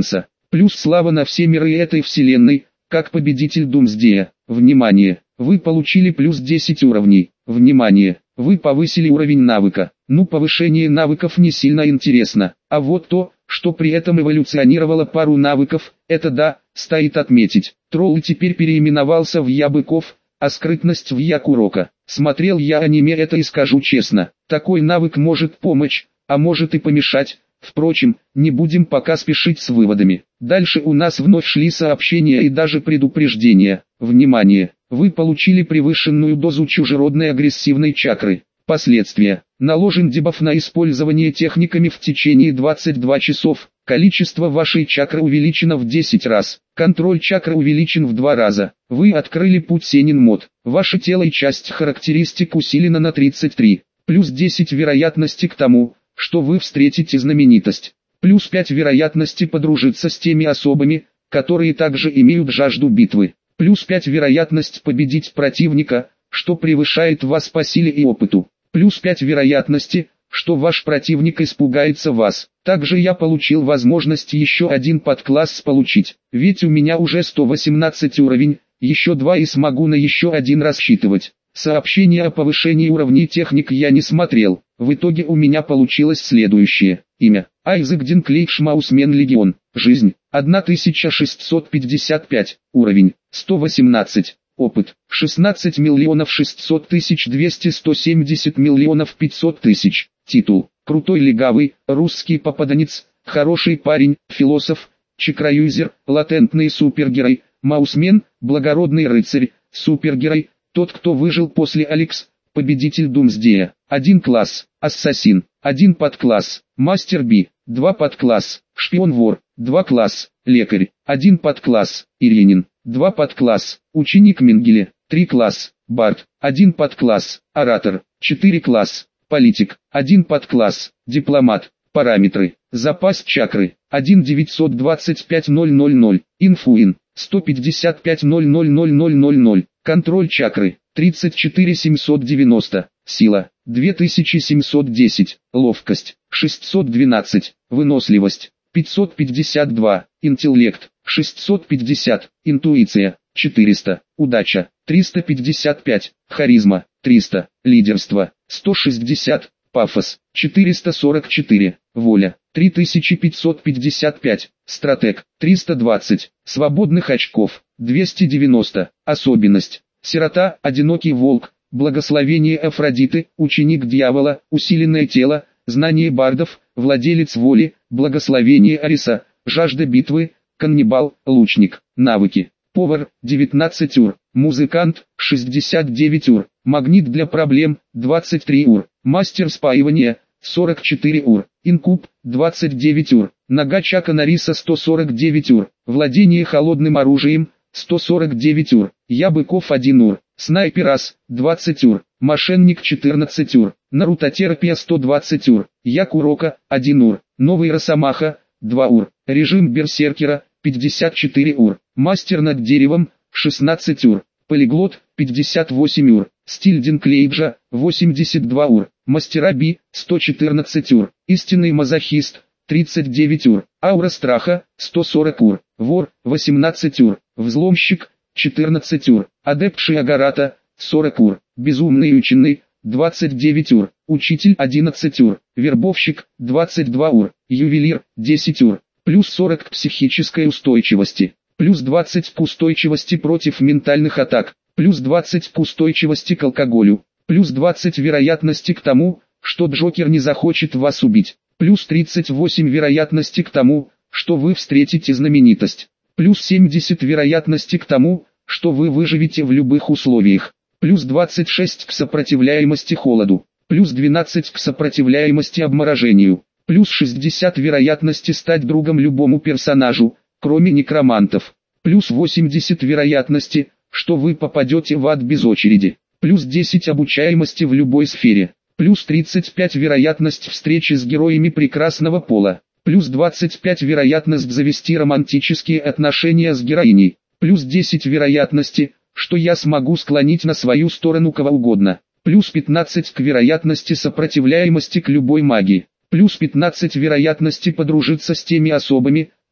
Плюс слава на все миры этой вселенной, как победитель Думсдея. Внимание! Вы получили плюс десять уровней. Внимание! Вы повысили уровень навыка. Ну, повышение навыков не сильно интересно. А вот то, что при этом эволюционировало пару навыков, это да, стоит отметить. Тролл теперь переименовался в Я Быков, а скрытность в Я Курока. Смотрел я аниме это и скажу честно, такой навык может помочь, а может и помешать. Впрочем, не будем пока спешить с выводами. Дальше у нас вновь шли сообщения и даже предупреждения. Внимание! Вы получили превышенную дозу чужеродной агрессивной чакры. Последствия. Наложен дебаф на использование техниками в течение двадцати двух часов. Количество вашей чакры увеличено в десять раз. Контроль чакры увеличен в два раза. Вы открыли путь Сенин мод. Ваше тело и часть характеристик усилена на тридцать три. Плюс десять вероятности к тому, что вы встретите знаменитость. Плюс пять вероятности подружиться с теми особами, которые также имеют жажду битвы. Плюс пять вероятность победить противника, что превышает вас по силе и опыту. Плюс пять вероятности, что ваш противник испугается вас. Также я получил возможность еще один подкласс получить, ведь у меня уже сто восемнадцать уровень, еще два и смогу на еще один рассчитывать. Сообщение о повышении уровней техник я не смотрел. В итоге у меня получилось следующее. Имя: Айзек Динклейдж, Маусмен Легион. Жизнь: тысяча шестьсот пятьдесят пять. Уровень: сто восемнадцать. Опыт: шестнадцать миллионов шестьсот тысяч двести сто семьдесят миллионов пятьсот тысяч. Титул: Крутой легавый, русский попаданец, хороший парень, философ, чакраюзер, латентный супергерой, Маусмен, благородный рыцарь, супергерой, тот, кто выжил после Алекс, победитель Думсдея. один класс, ассасин, один подкласс, мастер Би, два подкласс, шпион-вор, два класс, лекарь, один подкласс, Иринин, два подкласс, ученик Менгеле, три класс, бард, один подкласс, оратор, четыре класс, политик, один подкласс, дипломат. Параметры: запас чакры один девятьсот двадцать пять тысяч, инфуин сто пятьдесят пять тысяч, контроль чакры тридцать четыре тысячи семьсот девяносто, сила две тысячи семьсот десять, ловкость шестьсот двенадцать, выносливость пятьсот пятьдесят два, интеллект шестьсот пятьдесят, интуиция четыреста, удача триста пятьдесят пять, харизма триста, лидерство сто шестьдесят, пафос четыреста сорок четыре, воля три тысячи пятьсот пятьдесят пять, стратег триста двадцать, свободных очков двести девяносто, особенность: сирота, одинокий волк, благословение Афродиты, ученик дьявола, усиленное тело, знание бардов, владелец воли, благословение Ариса, жажда битвы, каннибал, лучник. Навыки: повар девятнадцать ур, музыкант шестьдесят девять ур, магнит для проблем двадцать три ур, мастер спаивания сорок четыре ур, инкуб двадцать девять ур, нога Чака Норриса сто сорок девять ур, владение холодным оружием сто сорок девять ур, Я Быков один ур, снайпер ас двадцать ур, мошенник четырнадцать ур, нарутотерапия сто двадцать ур, Я Курока один ур, новый Росомаха два ур, режим берсеркера пятьдесят четыре ур, мастер над деревом шестнадцать ур, полиглот пятьдесят восемь ур, стиль Динклейджа восемьдесят два ур, мастера Би сто четырнадцать ур, истинный мазохист тридцать девять ур, аура страха сто сорок ур, вор восемнадцать ур, взломщик четырнадцать ур, адепт Шиагарата сорок ур, безумный ученый двадцать девять ур, учитель одиннадцать ур, вербовщик двадцать два ур, ювелир десять ур, плюс сорок к психической устойчивости, плюс двадцать к устойчивости против ментальных атак, плюс двадцать к устойчивости к алкоголю, плюс двадцать вероятности к тому, что Джокер не захочет вас убить, плюс тридцать восемь вероятности к тому, что вы встретите знаменитость, плюс семьдесят вероятности к тому, что вы выживете в любых условиях, плюс двадцать шесть к сопротивляемости холоду, плюс двенадцать к сопротивляемости обморожению, плюс шестьдесят вероятности стать другом любому персонажу, кроме некромантов, плюс восемьдесят вероятности, что вы попадете в ад без очереди, плюс десять обучаемости в любой сфере, плюс тридцать пять вероятность встречи с героями прекрасного пола, плюс двадцать пять вероятность завести романтические отношения с героиней, плюс десять вероятности, что я смогу склонить на свою сторону кого угодно, плюс пятнадцать к вероятности сопротивляемости к любой магии, плюс пятнадцать вероятности подружиться с теми особами,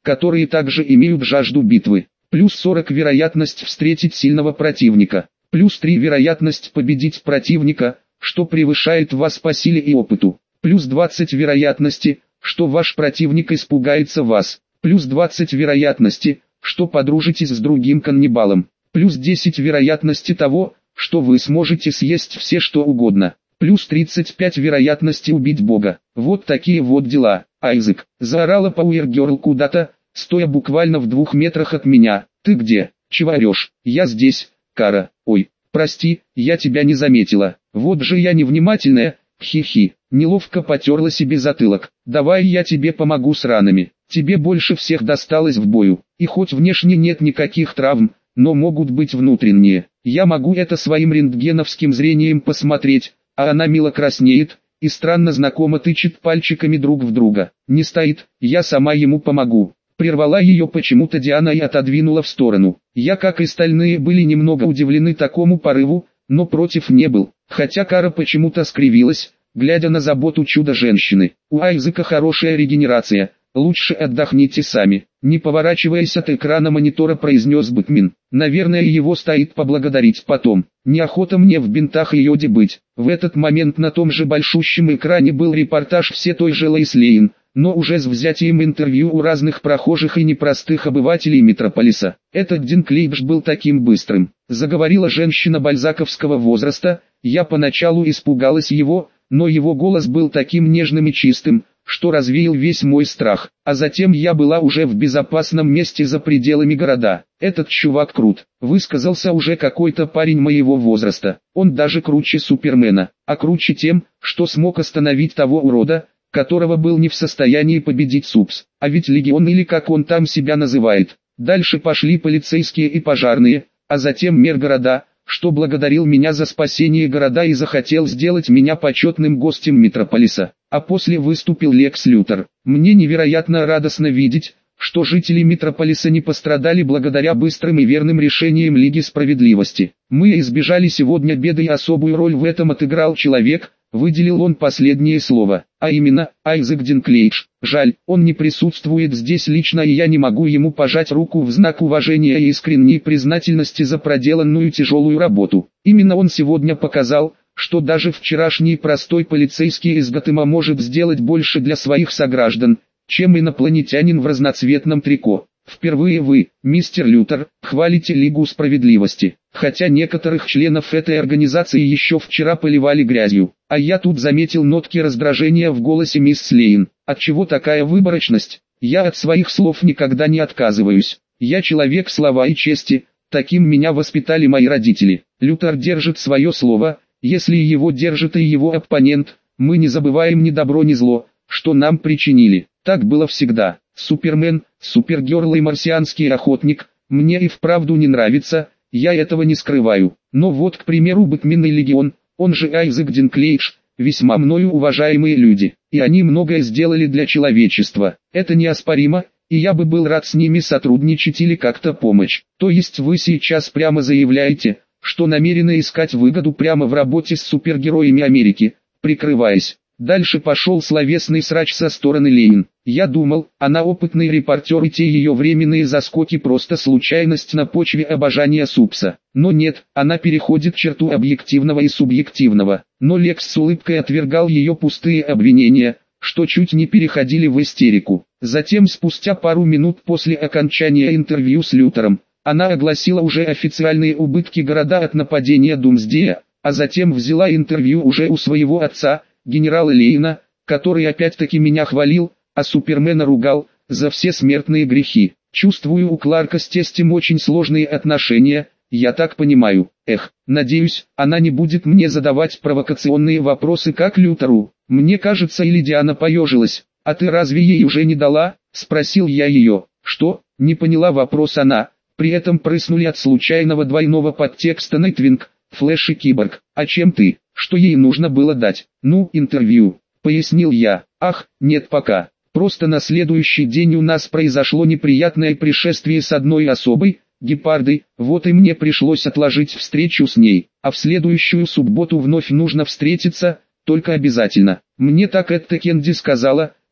которые также имеют жажду битвы. Плюс сорок вероятность встретить сильного противника. Плюс три вероятность победить противника, что превышает вас по силе и опыту. Плюс двадцать вероятности, что ваш противник испугается вас. Плюс двадцать вероятности, что подружитесь с другим каннибалом. Плюс десять вероятности того, что вы сможете съесть все что угодно. Плюс тридцать пять вероятности убить Бога. Вот такие вот дела. Айзек, заорала Пауэргерл куда-то, стоя буквально в двух метрах от меня. Ты где? Чего орешь? Я здесь, Кара. Ой, прости, я тебя не заметила. Вот же я невнимательная. Хи-хи. Неловко потерла себе затылок. Давай я тебе помогу с ранами. Тебе больше всех досталось в бою. И хоть внешне нет никаких травм, но могут быть внутренние. Я могу это своим рентгеновским зрением посмотреть, а она мило краснеет и странно знакомо тычет пальчиками друг в друга. Не стоит, я сама ему помогу. Прервала ее почему-то Диана и отодвинула в сторону. Я, как и остальные, были немного удивлены такому порыву, но против не был, хотя Кара почему-то скривилась, глядя на заботу чудо-женщины. У Айзека хорошая регенерация, лучше отдохните сами. Не поворачиваясь от экрана монитора, произнес Бэтмен. Наверное, его стоит поблагодарить потом. Неохота мне в бинтах и йоде быть. В этот момент на том же большущем экране был репортаж все той же Лоис Лейн, но уже с взятием интервью у разных прохожих и непростых обывателей Метрополиса. Этот Динклейдж был таким быстрым. Заговорила женщина бальзаковского возраста. Я поначалу испугалась его, но его голос был таким нежным и чистым, что развеял весь мой страх, а затем я была уже в безопасном месте за пределами города. Этот чувак крут, высказался уже какой-то парень моего возраста. Он даже круче Супермена, а круче тем, что смог остановить того урода, которого был не в состоянии победить Супс. А ведь Легион, или как он там себя называет. Дальше пошли полицейские и пожарные, а затем мэр города, что благодарил меня за спасение города и захотел сделать меня почетным гостем Метрополиса. А после выступил Лекс Лютер. Мне невероятно радостно видеть, что жители Метрополиса не пострадали благодаря быстрым и верным решениям Лиги Справедливости. Мы избежали сегодня беды, и особую роль в этом отыграл человек, выделил он последнее слово, а именно, Айзек Динклейдж. Жаль, он не присутствует здесь лично, и я не могу ему пожать руку в знак уважения и искренней признательности за проделанную тяжелую работу. Именно он сегодня показал, что даже вчерашний простой полицейский из Готэма может сделать больше для своих сограждан, чем инопланетянин в разноцветном трико. Впервые вы, мистер Лютер, хвалите Лигу Справедливости, хотя некоторых членов этой организации еще вчера поливали грязью. А я тут заметил нотки раздражения в голосе мисс Лейн. Отчего такая выборочность? Я от своих слов никогда не отказываюсь. Я человек слова и чести, таким меня воспитали мои родители. Лютер держит свое слово, если его держит и его оппонент. Мы не забываем ни добро ни зло, что нам причинили. Так было всегда. Супермен, Супергерл и марсианский охотник, мне и вправду не нравится, я этого не скрываю. Но вот, к примеру, Бэтмен и Легион, он же Айзек Динклейдж, весьма мною уважаемые люди, и они многое сделали для человечества. Это неоспоримо, и я бы был рад с ними сотрудничать или как-то помочь. То есть вы сейчас прямо заявляете, что намерены искать выгоду прямо в работе с супергероями Америки, прикрываясь. Дальше пошел словесный срач со стороны Лейн. Я думал, она опытный репортер, и те ее временные заскоки просто случайность на почве обожания Супса. Но нет, она переходит черту объективного и субъективного. Но Лекс с улыбкой отвергал ее пустые обвинения, что чуть не переходили в истерику. Затем, спустя пару минут после окончания интервью с Лютером, она огласила уже официальные убытки города от нападения Думсдея, а затем взяла интервью уже у своего отца, генерала Лейна, который опять-таки меня хвалил, а Супермена ругал за все смертные грехи. Чувствую, у Кларка с тестем очень сложные отношения, я так понимаю. Эх, надеюсь, она не будет мне задавать провокационные вопросы как Лютеру. Мне кажется, или Диана поежилась. А ты разве ей уже не дала? Спросил я ее. Что? Не поняла вопрос она. При этом прыснули от случайного двойного подтекста Найтвинг, Флэш и Киборг. А чем ты? Что ей нужно было дать? Ну, интервью, пояснил я. Ах, нет пока. Просто на следующий день у нас произошло неприятное пришествие с одной особой, Гепардой, вот и мне пришлось отложить встречу с ней. А в следующую субботу вновь нужно встретиться, только обязательно. Мне так это Кенди сказала,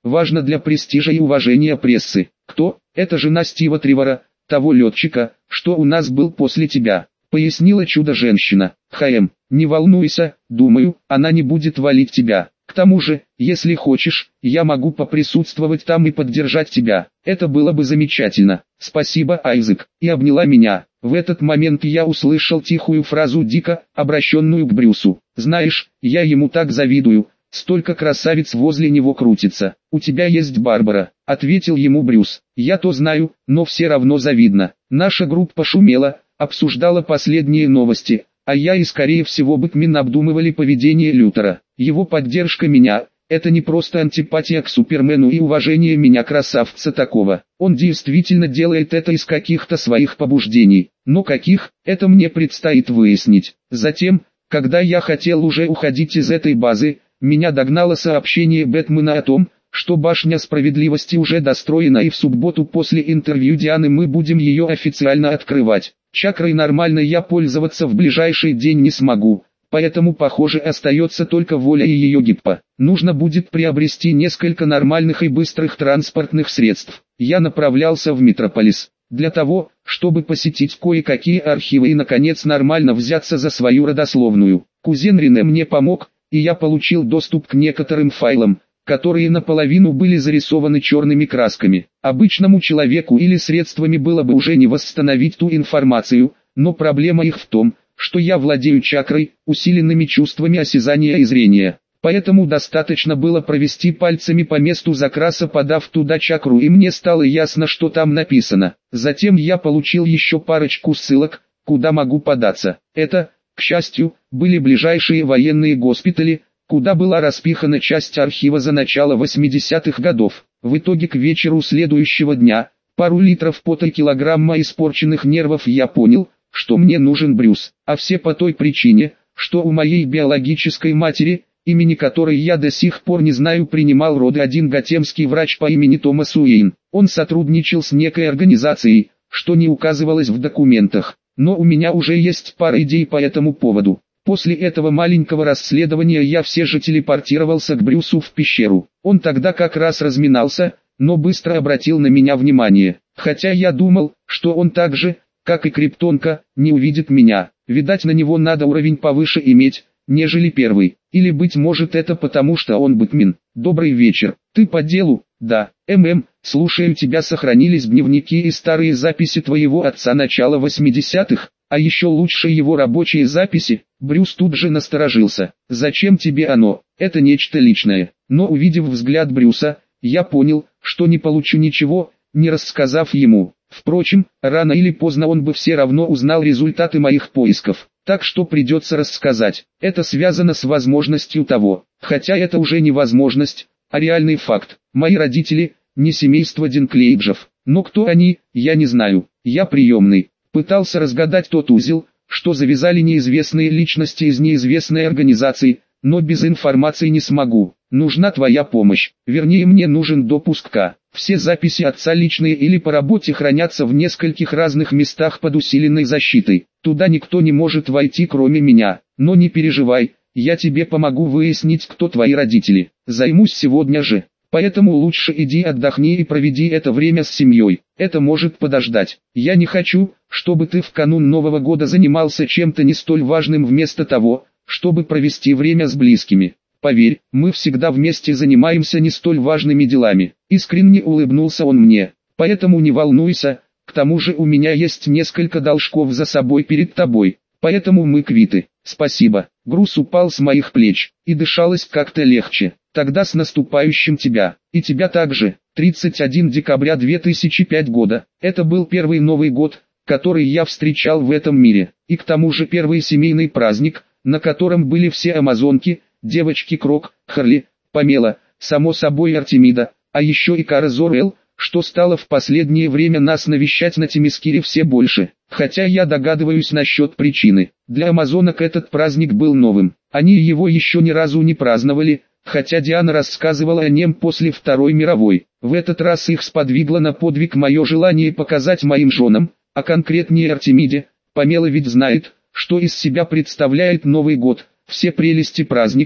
важно для престижа и уважения прессы. Кто? Это жена Стива Тривора, того летчика, что у нас был после тебя, пояснила чудо-женщина. Хэм, не волнуйся, думаю, она не будет валить тебя. К тому же, если хочешь, я могу поприсутствовать там и поддержать тебя. Это было бы замечательно. Спасибо, Айзек. И обняла меня. В этот момент я услышал тихую фразу Дика, обращенную к Брюсу. Знаешь, я ему так завидую. Столько красавиц возле него крутится. У тебя есть Барбара, ответил ему Брюс. Я то знаю, но все равно завидно. Наша группа шумела, обсуждала последние новости, а я и скорее всего Бэтмен обдумывали поведение Лютера. Его поддержка меня – это не просто антипатия к Супермену и уважение меня красавца такого. Он действительно делает это из каких-то своих побуждений. Но каких, это мне предстоит выяснить. Затем, когда я хотел уже уходить из этой базы, меня догнало сообщение Бэтмена о том, что башня справедливости уже достроена и в субботу после интервью Дианы мы будем ее официально открывать. Чакрой нормально я пользоваться в ближайший день не смогу, поэтому похоже остается только воля и ее гиппа. Нужно будет приобрести несколько нормальных и быстрых транспортных средств. Я направлялся в Метрополис, для того, чтобы посетить кое-какие архивы и наконец нормально взяться за свою родословную. Кузен Рене мне помог, и я получил доступ к некоторым файлам, которые наполовину были зарисованы черными красками. Обычному человеку или средствами было бы уже не восстановить ту информацию, но проблема их в том, что я владею чакрой, усиленными чувствами осязания и зрения. Поэтому достаточно было провести пальцами по месту закраса, подав туда чакру, и мне стало ясно, что там написано. Затем я получил еще парочку ссылок, куда могу податься. Это, к счастью, были ближайшие военные госпитали, куда была распихана часть архива за начало восьмидесятых годов. В итоге к вечеру следующего дня, пару литров пота и килограмма испорченных нервов, я понял, что мне нужен Брюс. А все по той причине, что у моей биологической матери, имени которой я до сих пор не знаю, принимал роды один готемский врач по имени Томас Уэйн. Он сотрудничал с некой организацией, что не указывалось в документах. Но у меня уже есть пара идей по этому поводу. После этого маленького расследования я все же телепортировался к Брюсу в пещеру. Он тогда как раз разминался, но быстро обратил на меня внимание. Хотя я думал, что он так же, как и Криптонка, не увидит меня. Видать, на него надо уровень повыше иметь, нежели первый. Или быть может это потому, что он Бэтмен. Добрый вечер. Ты по делу? Да. ММ, слушаю тебя. Сохранились дневники и старые записи твоего отца начала восьмидесятых, а еще лучше его рабочие записи. Брюс тут же насторожился. Зачем тебе оно? Это нечто личное. Но увидев взгляд Брюса, я понял, что не получу ничего, не рассказав ему. Впрочем, рано или поздно он бы все равно узнал результаты моих поисков. Так что придется рассказать. Это связано с возможностью того. Хотя это уже не возможность, а реальный факт. Мои родители, не семейство Динклейджев. Но кто они, я не знаю. Я приемный. Пытался разгадать тот узел, что завязали неизвестные личности из неизвестной организации, но без информации не смогу. Нужна твоя помощь. Вернее, мне нужен допуск К. Все записи отца личные или по работе хранятся в нескольких разных местах под усиленной защитой. Туда никто не может войти, кроме меня. Но не переживай, я тебе помогу выяснить, кто твои родители. Займусь сегодня же. Поэтому лучше иди отдохни и проведи это время с семьей. Это может подождать. Я не хочу, чтобы ты в канун Нового года занимался чем-то не столь важным вместо того, чтобы провести время с близкими. Поверь, мы всегда вместе занимаемся не столь важными делами. Искренне улыбнулся он мне. Поэтому не волнуйся, к тому же у меня есть несколько должков за собой перед тобой. Поэтому мы квиты. Спасибо. Груз упал с моих плеч, и дышалось как-то легче. Тогда с наступающим тебя, и тебя также. тридцать первого декабря две тысячи пятого года. Это был первый Новый год, который я встречал в этом мире. И к тому же первый семейный праздник, на котором были все амазонки, девочки Крок, Харли, Памела, само собой Артемида, а еще и Кара Зор-Эл, что стало в последнее время нас навещать на Темискире все больше. Хотя я догадываюсь насчет причины. Для амазонок этот праздник был новым. Они его еще ни разу не праздновали, хотя Диана рассказывала о нем после Второй мировой. В этот раз их сподвигло на подвиг мое желание показать моим женам, а конкретнее Артемиде. Памела ведь знает, что из себя представляет Новый год, все прелести праздника,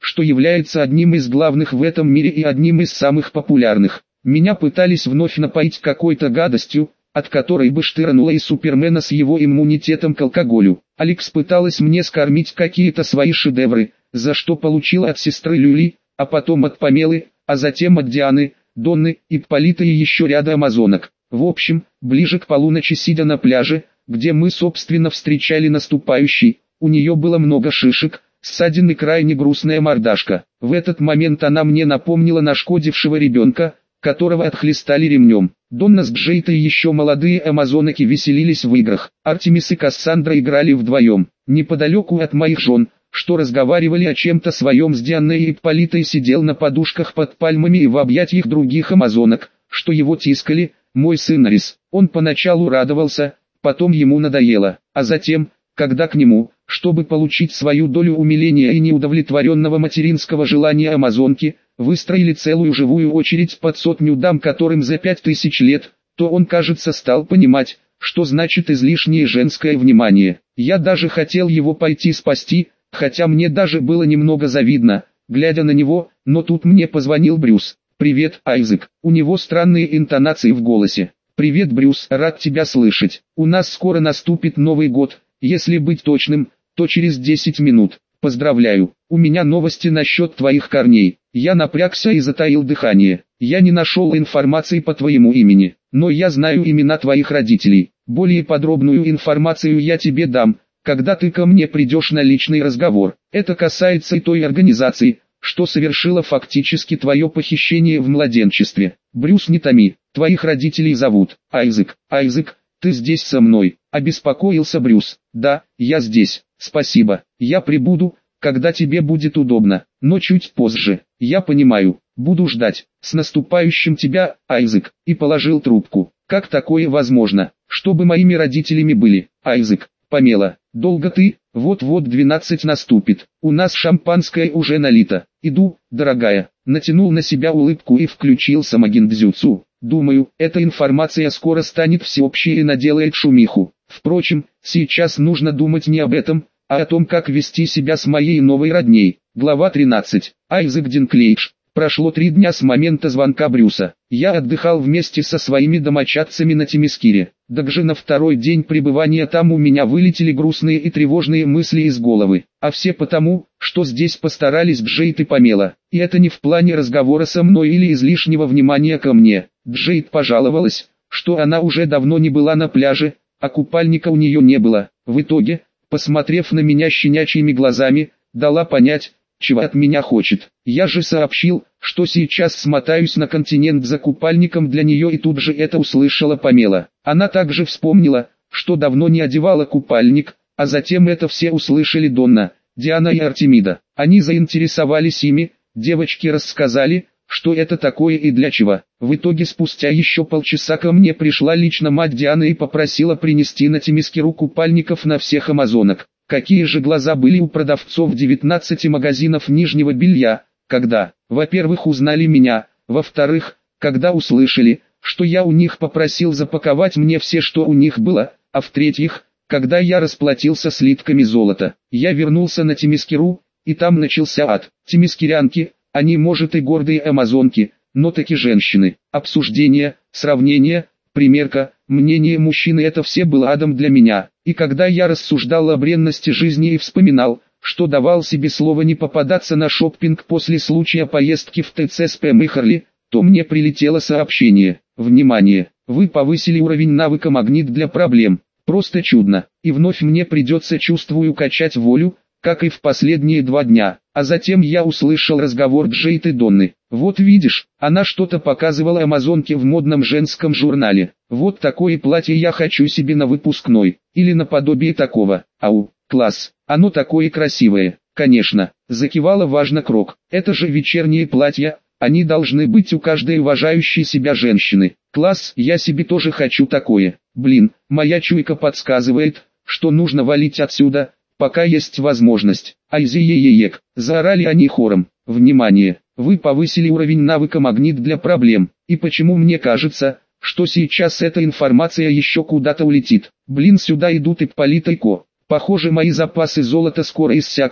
что является одним из главных в этом мире и одним из самых популярных. Меня пытались вновь напоить какой-то гадостью, от которой бы штырнуло и Супермена с его иммунитетом к алкоголю. Алекс пыталась мне скормить какие-то свои шедевры, за что получила от сестры Люли, а потом от Памелы, а затем от Дианы, Донны, Ипполита и еще ряда амазонок. В общем, ближе к полуночи, сидя на пляже, где мы собственно встречали наступающий, у нее было много шишек, ссадин и крайне грустная мордашка. В этот момент она мне напомнила нашкодившего ребенка, которого отхлестали ремнем. Донна с Джейтой и еще молодые амазонки веселились в играх. Артемис и Кассандра играли вдвоем. Неподалеку от моих жен, что разговаривали о чем-то своем с Дианой и Ипполитой, сидел на подушках под пальмами и в объятиях других амазонок, что его тискали, мой сын Арис. Он поначалу радовался, потом ему надоело, а затем, когда к нему, чтобы получить свою долю умиления и неудовлетворенного материнского желания амазонки, выстроили целую живую очередь под сотню дам, которым за пять тысяч лет, то он, кажется, стал понимать, что значит излишнее женское внимание. Я даже хотел его пойти спасти, хотя мне даже было немного завидно, глядя на него, но тут мне позвонил Брюс. «Привет, Айзек». У него странные интонации в голосе. «Привет, Брюс, рад тебя слышать. У нас скоро наступит Новый год, если быть точным, то через десять минут. Поздравляю, у меня новости насчет твоих корней». Я напрягся и затаил дыхание. «Я не нашел информации по твоему имени, но я знаю имена твоих родителей. Более подробную информацию я тебе дам, когда ты ко мне придешь на личный разговор. Это касается и той организации, что совершила фактически твое похищение в младенчестве. Брюс, не томи, твоих родителей зовут Айзек. Айзек, ты здесь со мной?» — обеспокоился Брюс. «Да, я здесь, спасибо. Я прибуду, когда тебе будет удобно, но чуть позже. Я понимаю, буду ждать. С наступающим тебя, Айзек», и положил трубку. «Как такое возможно, чтобы моими родителями были, Айзек?» «Памела, долго ты? Вот-вот двенадцать наступит. У нас шампанское уже налито. Иду, дорогая». Натянул на себя улыбку и включил самогиндзюцу. Думаю, эта информация скоро станет всеобщей и наделает шумиху. Впрочем, сейчас нужно думать не об этом, а о том, как вести себя с моей новой родней. Глава тринадцать. Айзек Динклейдж. Прошло три дня с момента звонка Брюса. Я отдыхал вместе со своими домочадцами на Темискире. Также на второй день пребывания там у меня вылетели грустные и тревожные мысли из головы. А все потому, что здесь постарались Джейд и Памела. И это не в плане разговора со мной или излишнего внимания ко мне. Джейд пожаловалась, что она уже давно не была на пляже, а купальника у нее не было. В итоге, посмотрев на меня щенячьими глазами, дала понять, чего от меня хочет. Я же сообщил, что сейчас смотаюсь на континент за купальником для нее, и тут же это услышала Памела. Она также вспомнила, что давно не одевала купальник, а затем это все услышали Донна, Диана и Артемида. Они заинтересовались ими, девочки рассказали, что это такое и для чего. В итоге спустя еще полчаса ко мне пришла лично мать Дианы и попросила принести на Темискиру купальников на всех амазонок. Какие же глаза были у продавцов девятнадцати магазинов нижнего белья, когда, во-первых, узнали меня, во-вторых, когда услышали, что я у них попросил запаковать мне все, что у них было, а в-третьих, когда я расплатился слитками золота. Я вернулся на Темискиру, и там начался ад. Темискирянки, они, может, и гордые амазонки, но таки женщины. Обсуждение, сравнение, примерка, мнение мужчины — это все было адом для меня. И когда я рассуждал о бренности жизни и вспоминал, что давал себе слово не попадаться на шоппинг после случая поездки в ТЦ с Пэм и Харли, то мне прилетело сообщение: «Внимание! Вы повысили уровень навыка магнит для проблем». Просто чудно. И вновь мне придется, чувствую, качать волю, как и в последние два дня. А затем я услышал разговор Джейд и Донны. «Вот видишь, она что-то показывала амазонке в модном женском журнале. Вот такое платье я хочу себе на выпускной, или наподобие такого. Ау, класс, оно такое красивое». «Конечно», — закивала важно Крок. «Это же вечерние платья, они должны быть у каждой уважающей себя женщины. Класс, я себе тоже хочу такое. Блин, моя чуйка подсказывает, что нужно валить отсюда, пока есть возможность». «Айзи-е-е-ек», заорали они хором. «Внимание! Вы повысили уровень навыка магнит для проблем. И почему мне кажется, что сейчас эта информация еще куда-то улетит? Блин, сюда идут Ипполита и Ко. Похоже, мои запасы золота скоро иссякнут,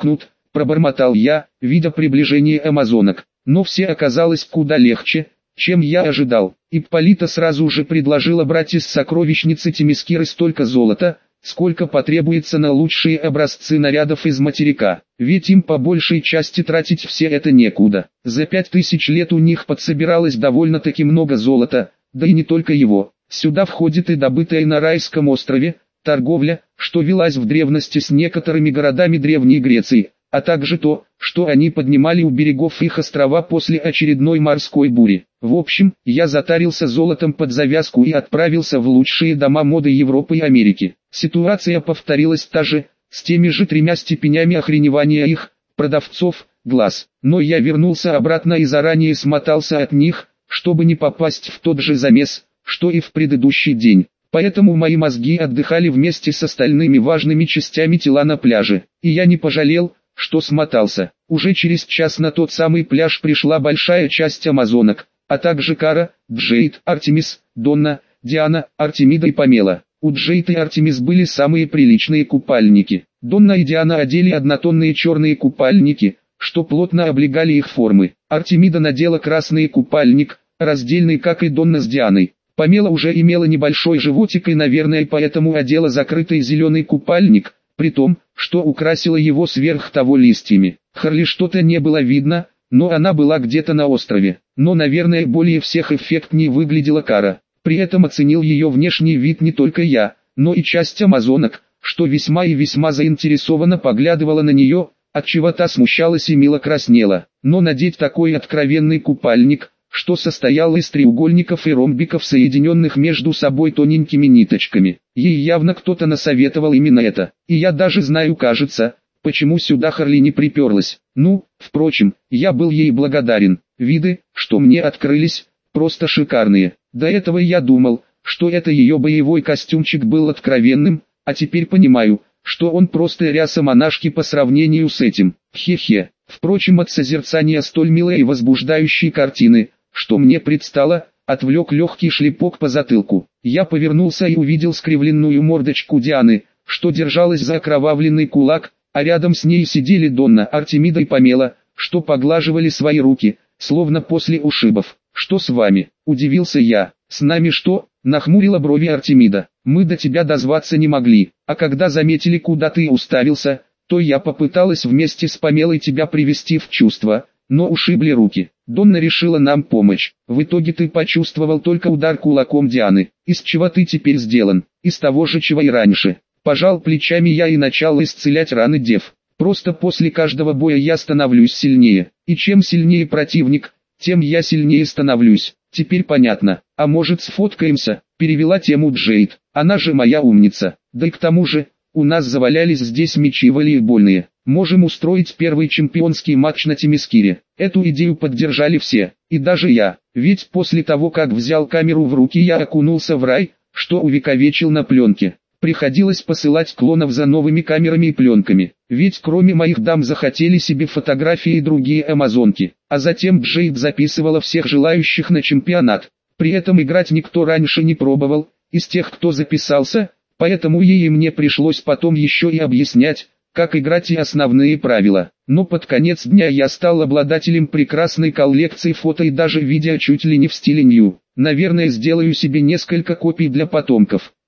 пробормотал я, видя приближение амазонок. Но все оказалось куда легче, чем я ожидал. Ипполита сразу же предложила брать из сокровищницы Темискиры столько золота, сколько потребуется на лучшие образцы нарядов из материка, ведь им по большей части тратить все это некуда. За пять тысяч лет у них подсобиралось довольно-таки много золота, да и не только его. Сюда входит и добытая на Райском острове торговля, что велась в древности с некоторыми городами Древней Греции, а также то, что они поднимали у берегов их острова после очередной морской бури. В общем, я затарился золотом под завязку и отправился в лучшие дома моды Европы и Америки. Ситуация повторилась та же, с теми же тремя степенями охреневания их, продавцов, глаз. Но я вернулся обратно и заранее смотался от них, чтобы не попасть в тот же замес, что и в предыдущий день. Поэтому мои мозги отдыхали вместе с остальными важными частями тела на пляже, и я не пожалел, что смотался. Уже через час на тот самый пляж пришла большая часть амазонок, а также Кара, Джейд, Артемис, Донна, Диана, Артемида и Памела. У Джейд и Артемис были самые приличные купальники. Донна и Диана одели однотонные черные купальники, что плотно облегали их формы. Артемида надела красный купальник, раздельный как и Донна с Дианой. Памела уже имела небольшой животик и, наверное, поэтому одела закрытый зеленый купальник, при том, что украсила его сверх того листьями. Харли что-то не было видно, но она была где-то на острове. Но, наверное, более всех эффектнее выглядела Кара. При этом оценил ее внешний вид не только я, но и часть амазонок, что весьма и весьма заинтересованно поглядывала на нее, отчего та смущалась и мило краснела. Но надеть такой откровенный купальник, что состоял из треугольников и ромбиков, соединенных между собой тоненькими ниточками. Ей явно кто-то насоветовал именно это. И я даже знаю, кажется, почему сюда Харли не приперлась. Ну, впрочем, я был ей благодарен. Виды, что мне открылись, просто шикарные. До этого я думал, что это ее боевой костюмчик был откровенным, а теперь понимаю, что он просто ряса монашки по сравнению с этим. Хе-хе. Впрочем, от созерцания столь милой и возбуждающей картины, что мне предстало, отвлек легкий шлепок по затылку. Я повернулся и увидел скривленную мордочку Дианы, что держалась за окровавленный кулак, а рядом с ней сидели Донна, Артемида и Памела, что поглаживали свои руки, словно после ушибов. «Что с вами?» – удивился я. «С нами что?» – нахмурила брови Артемида. «Мы до тебя дозваться не могли, а когда заметили, куда ты уставился, то я попыталась вместе с Памелой тебя привести в чувство, но ушибли руки. Донна решила нам помочь. В итоге ты почувствовал только удар кулаком Дианы. Из чего ты теперь сделан? Из того же, чего и раньше». Пожал плечами я и начал исцелять раны дев. Просто после каждого боя я становлюсь сильнее. И чем сильнее противник, тем я сильнее становлюсь. Теперь понятно. А может, сфоткаемся? Перевела тему Джейд. Она же моя умница. Да и к тому же, у нас завалялись здесь мячи волейбольные. Можем устроить первый чемпионский матч на Темискире. Эту идею поддержали все, и даже я. Ведь после того, как взял камеру в руки, я окунулся в рай, что увековечил на пленке. Приходилось посылать клонов за новыми камерами и пленками. Ведь кроме моих дам захотели себе фотографии и другие амазонки. А затем Джейд записывала всех желающих на чемпионат. При этом играть никто раньше не пробовал, из тех, кто записался, поэтому ей и мне пришлось потом еще и объяснять, как играть и основные правила. Но под конец дня я стал обладателем прекрасной коллекции фото и даже видео чуть ли не в стиле нью. Наверное, сделаю себе несколько копий для потомков.